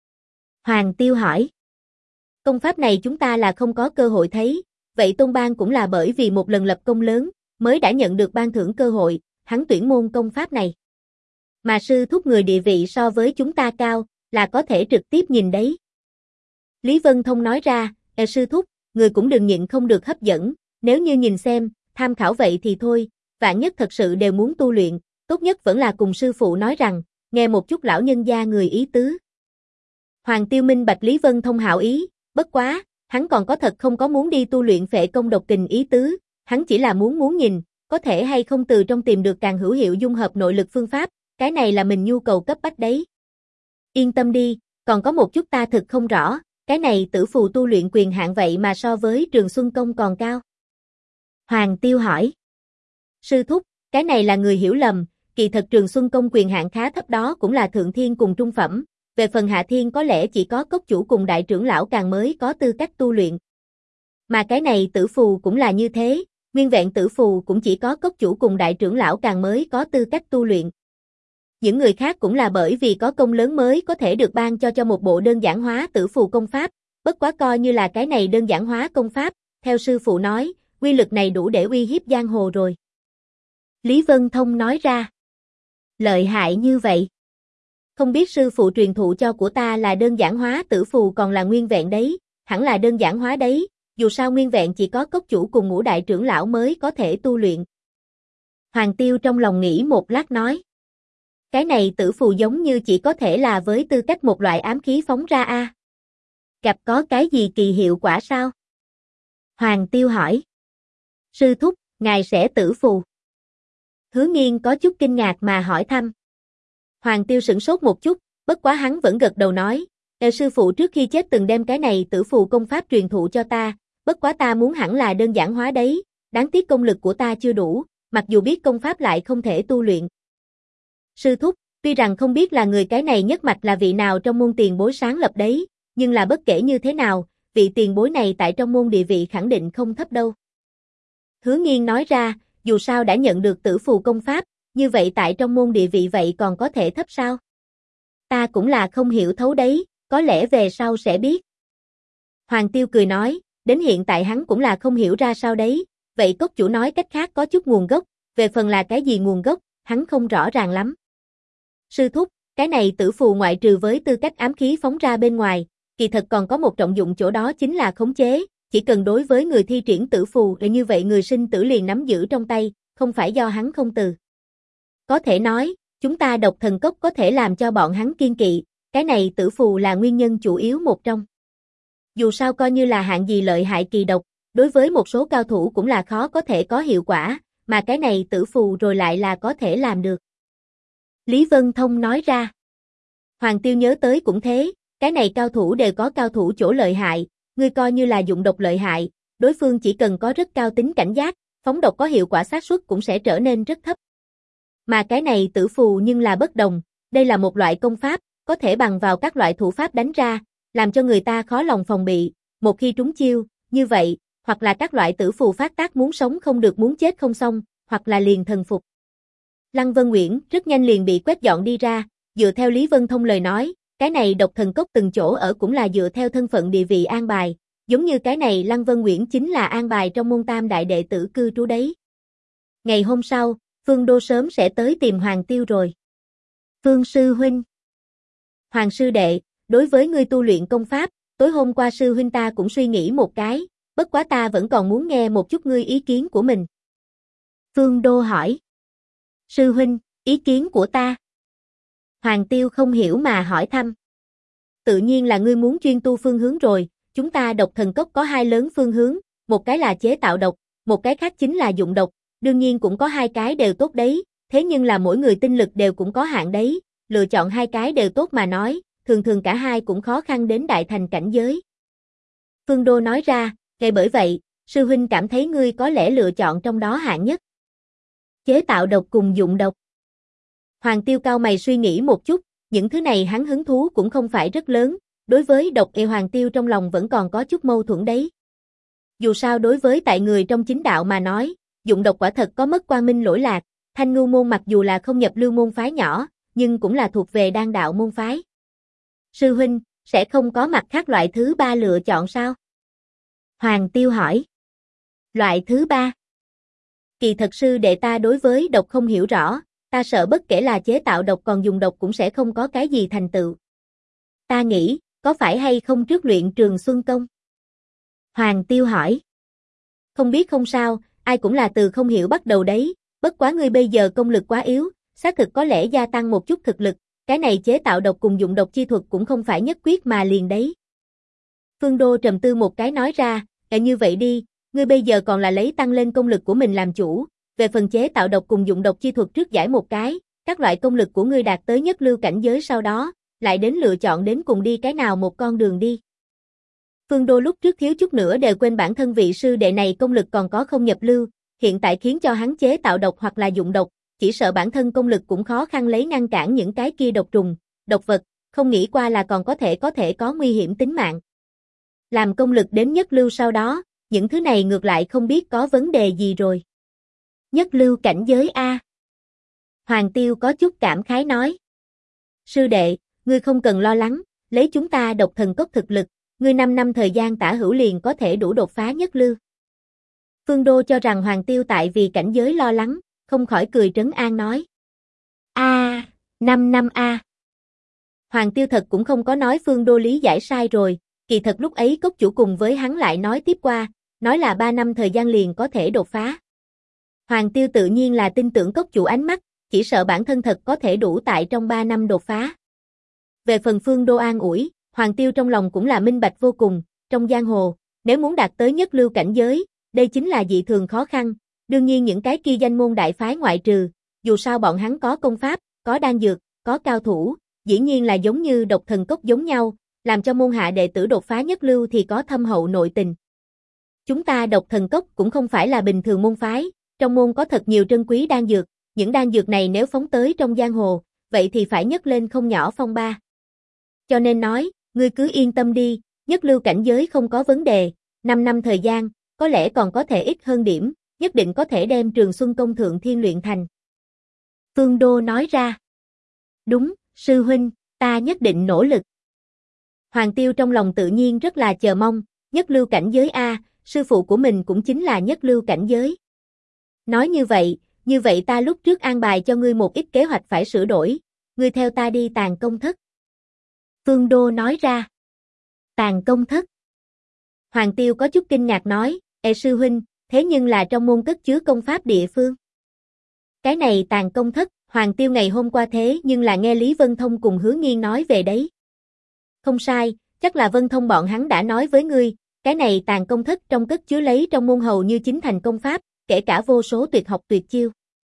Hoàng Tiêu hỏi. Công pháp này chúng ta là không có cơ hội thấy, vậy Tôn Bang cũng là bởi vì một lần lập công lớn, mới đã nhận được ban thưởng cơ hội, hắn tuyển môn công pháp này. Mà sư thúc người địa vị so với chúng ta cao, là có thể trực tiếp nhìn đấy. Lý Vân Thông nói ra, sư thúc, người cũng đừng nhịn không được hấp dẫn, nếu như nhìn xem, tham khảo vậy thì thôi, vạn nhất thật sự đều muốn tu luyện, tốt nhất vẫn là cùng sư phụ nói rằng, nghe một chút lão nhân gia người ý tứ. Hoàng Tiêu minh bạch Lý Vân Thông hảo ý, bất quá, hắn còn có thật không có muốn đi tu luyện Phệ Công Độc Kình ý tứ, hắn chỉ là muốn nhìn, có thể hay không từ trong tìm được càng hữu hiệu dung hợp nội lực phương pháp, cái này là mình nhu cầu cấp bách đấy. Yên tâm đi, còn có một chút ta thực không rõ, cái này tử phù tu luyện quyền hạn vậy mà so với Trường Xuân Công còn cao. Hoàng Tiêu hỏi. Sư thúc, cái này là người hiểu lầm, kỳ thật Trường Xuân Công quyền hạn khá thấp đó cũng là thượng thiên cùng trung phẩm, về phần hạ thiên có lẽ chỉ có cốc chủ cùng đại trưởng lão càng mới có tư cách tu luyện. Mà cái này tử phù cũng là như thế, nguyên vẹn tử phù cũng chỉ có cốc chủ cùng đại trưởng lão càng mới có tư cách tu luyện. Những người khác cũng là bởi vì có công lớn mới có thể được ban cho một bộ đơn giản hóa tử phù công pháp, bất quá coi như là cái này đơn giản hóa công pháp, theo sư phụ nói, uy lực này đủ để uy hiếp giang hồ rồi. Lý Vân Thông nói ra. Lợi hại như vậy. Không biết sư phụ truyền thụ cho của ta là đơn giản hóa tử phù còn là nguyên vẹn đấy, hẳn là đơn giản hóa đấy, dù sao nguyên vẹn chỉ có cốc chủ cùng ngũ đại trưởng lão mới có thể tu luyện. Hoàng Tiêu trong lòng nghĩ một lát nói. Cái này tử phù giống như chỉ có thể là với tư cách một loại ám khí phóng ra a. Gặp có cái gì kỳ hiệu quả sao? Hoàng Tiêu hỏi. Sư thúc, ngài sẽ tử phù. Hứa Nghiên có chút kinh ngạc mà hỏi thăm. Hoàng Tiêu sửng sốt một chút, bất quá hắn vẫn gật đầu nói, sư phụ trước khi chết từng đem cái này tử phù công pháp truyền thụ cho ta, bất quá ta muốn hẳn là đơn giản hóa đấy, đáng tiếc công lực của ta chưa đủ, mặc dù biết công pháp lại không thể tu luyện. Sư thúc, tuy rằng không biết là người cái này nhất mạch là vị nào trong môn tiền bối sáng lập đấy, nhưng là bất kể như thế nào, vị tiền bối này tại trong môn địa vị khẳng định không thấp đâu. Hứa Nghiên nói ra, dù sao đã nhận được tử phù công pháp, như vậy tại trong môn địa vị vậy còn có thể thấp sao? Ta cũng là không hiểu thấu đấy, có lẽ về sau sẽ biết. Hoàng Tiêu cười nói, đến hiện tại hắn cũng là không hiểu ra sao đấy, vậy cốc chủ nói cách khác có chút nguồn gốc, về phần là cái gì nguồn gốc, hắn không rõ ràng lắm. Sư thúc, cái này tử phù ngoại trừ với tư cách ám khí phóng ra bên ngoài, kỳ thật còn có một trọng dụng chỗ đó chính là khống chế, chỉ cần đối với người thi triển tử phù để như vậy người sinh tử liền nắm giữ trong tay, không phải do hắn không từ. Có thể nói, chúng ta độc thần cốc có thể làm cho bọn hắn kiên kỵ, cái này tử phù là nguyên nhân chủ yếu một trong. Dù sao coi như là hạng gì lợi hại kỳ độc, đối với một số cao thủ cũng là khó có thể có hiệu quả, mà cái này tử phù rồi lại là có thể làm được. Lý Vân Thông nói ra. Hoàng Tiêu nhớ tới cũng thế, cái này cao thủ đều có cao thủ chỗ lợi hại, ngươi coi như là dụng độc lợi hại, đối phương chỉ cần có rất cao tính cảnh giác, phóng độc có hiệu quả xác suất cũng sẽ trở nên rất thấp. Mà cái này tử phù nhưng là bất đồng, đây là một loại công pháp, có thể bằng vào các loại thủ pháp đánh ra, làm cho người ta khó lòng phòng bị, một khi trúng chiêu, như vậy, hoặc là các loại tử phù phát tác muốn sống không được muốn chết không xong, hoặc là liền thần phục. Lăng Vân Uyển rất nhanh liền bị quét dọn đi ra, dựa theo Lý Vân Thông lời nói, cái này độc thần cốc từng chỗ ở cũng là dựa theo thân phận địa vị an bài, giống như cái này Lăng Vân Uyển chính là an bài trong môn tam đại đệ tử cư trú đấy. Ngày hôm sau, Phương Đô sớm sẽ tới tìm Hoàng Tiêu rồi. Phương sư huynh. Hoàng sư đệ, đối với ngươi tu luyện công pháp, tối hôm qua sư huynh ta cũng suy nghĩ một cái, bất quá ta vẫn còn muốn nghe một chút ngươi ý kiến của mình. Phương Đô hỏi. Sư huynh, ý kiến của ta? Hoàng Tiêu không hiểu mà hỏi thăm. Tự nhiên là ngươi muốn chuyên tu phương hướng rồi, chúng ta độc thần cốc có hai lớn phương hướng, một cái là chế tạo độc, một cái khác chính là dụng độc, đương nhiên cũng có hai cái đều tốt đấy, thế nhưng là mỗi người tinh lực đều cũng có hạn đấy, lựa chọn hai cái đều tốt mà nói, thường thường cả hai cũng khó khăn đến đại thành cảnh giới. Phương Đô nói ra, ngay bởi vậy, sư huynh cảm thấy ngươi có lẽ lựa chọn trong đó hạng nhất. Chế tạo độc cùng dụng độc. Hoàng Tiêu cau mày suy nghĩ một chút, những thứ này hắn hứng thú cũng không phải rất lớn, đối với độc Hoàng Tiêu trong lòng vẫn còn có chút mâu thuẫn đấy. Dù sao đối với tại người trong chính đạo mà nói, dụng độc quả thật có mất quang minh lỗi lạc, Thanh Ngưu môn mặc dù là không nhập lưu môn phái nhỏ, nhưng cũng là thuộc về đan đạo môn phái. Sư huynh, sẽ không có mặt khác loại thứ ba lựa chọn sao? Hoàng Tiêu hỏi. Loại thứ ba? Kỳ thật sư đệ ta đối với độc không hiểu rõ, ta sợ bất kể là chế tạo độc còn dùng độc cũng sẽ không có cái gì thành tựu. Ta nghĩ, có phải hay không trước luyện Trường Xuân Công? Hoàng Tiêu hỏi. Không biết không sao, ai cũng là từ không hiểu bắt đầu đấy, bất quá ngươi bây giờ công lực quá yếu, xác thực có lẽ gia tăng một chút thực lực, cái này chế tạo độc cùng dụng độc chi thuật cũng không phải nhất quyết mà liền đấy. Phương Đô trầm tư một cái nói ra, như vậy đi, ngươi bây giờ còn là lấy tăng lên công lực của mình làm chủ, về phần chế tạo độc cùng dụng độc chi thuật trước giải một cái, các loại công lực của ngươi đạt tới nhất lưu cảnh giới sau đó, lại đến lựa chọn đến cùng đi cái nào một con đường đi. Phương Đô lúc trước thiếu chút nữa đều quên bản thân vị sư đệ này công lực còn có không nhập lưu, hiện tại khiến cho hắn chế tạo độc hoặc là dụng độc, chỉ sợ bản thân công lực cũng khó khăn lấy ngăn cản những cái kia độc trùng, độc vật, không nghĩ qua là còn có thể có nguy hiểm tính mạng. Làm công lực đến nhất lưu sau đó, những thứ này ngược lại không biết có vấn đề gì rồi. Nhất lưu cảnh giới A. Hoàng Tiêu có chút cảm khái nói. Sư đệ, ngươi không cần lo lắng, lấy chúng ta độc thần cốc thực lực, ngươi 5 năm thời gian tả hữu liền có thể đủ đột phá nhất lưu. Phương Đô cho rằng Hoàng Tiêu tại vì cảnh giới lo lắng, không khỏi cười trấn an nói. 5 năm A. Hoàng Tiêu thật cũng không có nói Phương Đô lý giải sai rồi, kỳ thật lúc ấy cốc chủ cùng với hắn lại nói tiếp qua, nói là 3 năm thời gian liền có thể đột phá. Hoàng Tiêu tự nhiên là tin tưởng cốc chủ ánh mắt, chỉ sợ bản thân thật có thể đủ tại trong 3 năm đột phá. Về phần Phương Đô an ủi, Hoàng Tiêu trong lòng cũng là minh bạch vô cùng, trong giang hồ, nếu muốn đạt tới nhất lưu cảnh giới, đây chính là dị thường khó khăn, đương nhiên những cái kia danh môn đại phái ngoại trừ, dù sao bọn hắn có công pháp, có đan dược, có cao thủ, dĩ nhiên là giống như độc thần cốc giống nhau, làm cho môn hạ đệ tử đột phá nhất lưu thì có thâm hậu nội tình. Chúng ta độc thần cốc cũng không phải là bình thường môn phái, trong môn có thật nhiều trân quý đan dược, những đan dược này nếu phóng tới trong giang hồ, vậy thì phải nhấc lên không nhỏ phong ba. Cho nên nói, ngươi cứ yên tâm đi, nhất lưu cảnh giới không có vấn đề, 5 năm thời gian, có lẽ còn có thể ít hơn điểm, nhất định có thể đem Trường Xuân Công thượng thiên luyện thành. Phương Đô nói ra. Đúng, sư huynh, ta nhất định nỗ lực. Hoàng Tiêu trong lòng tự nhiên rất là chờ mong, nhất lưu cảnh giới A, sư phụ của mình cũng chính là nhất lưu cảnh giới. Nói như vậy ta lúc trước an bài cho ngươi một ít kế hoạch phải sửa đổi, ngươi theo ta đi Tàng Công Thất. Phương Đô nói ra. Tàng Công Thất. Hoàng Tiêu có chút kinh ngạc nói, sư huynh, thế nhưng là trong môn cất chứa công pháp địa phương. Cái này Tàng Công Thất, Hoàng Tiêu ngày hôm qua thế nhưng là nghe Lý Vân Thông cùng Hứa Nghiên nói về đấy. Không sai, chắc là Vân Thông bọn hắn đã nói với ngươi, cái này Tàng Công Thất trong cất chứa lấy trong môn hầu như chính thành công pháp, kể cả vô số tuyệt học tuyệt chiêu.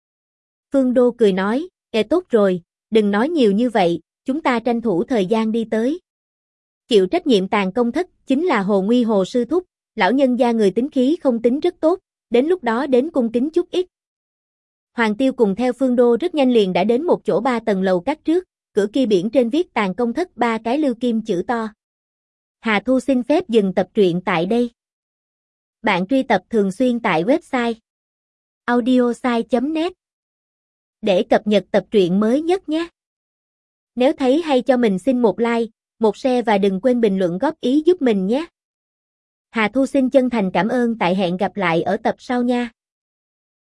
Phương Đô cười nói, tốt rồi, đừng nói nhiều như vậy, chúng ta tranh thủ thời gian đi tới. Chịu trách nhiệm Tàng Công Thất chính là Hồ Nguy Hồ sư thúc, lão nhân gia người tính khí không tính rất tốt, đến lúc đó đến cung kính chút ít. Hoàng Tiêu cùng theo Phương Đô rất nhanh liền đã đến một chỗ 3 tầng lầu các trước, cửa kia biển trên viết Tàng Công Thất 3 cái lưu kim chữ to. Hà Thu xin phép dừng tập truyện tại đây. Bạn truy tập thường xuyên tại website audiosai.net để cập nhật tập truyện mới nhất nhé. Nếu thấy hay cho mình xin một like, một share và đừng quên bình luận góp ý giúp mình nhé. Hà Thu xin chân thành cảm ơn, hẹn gặp lại ở tập sau nha.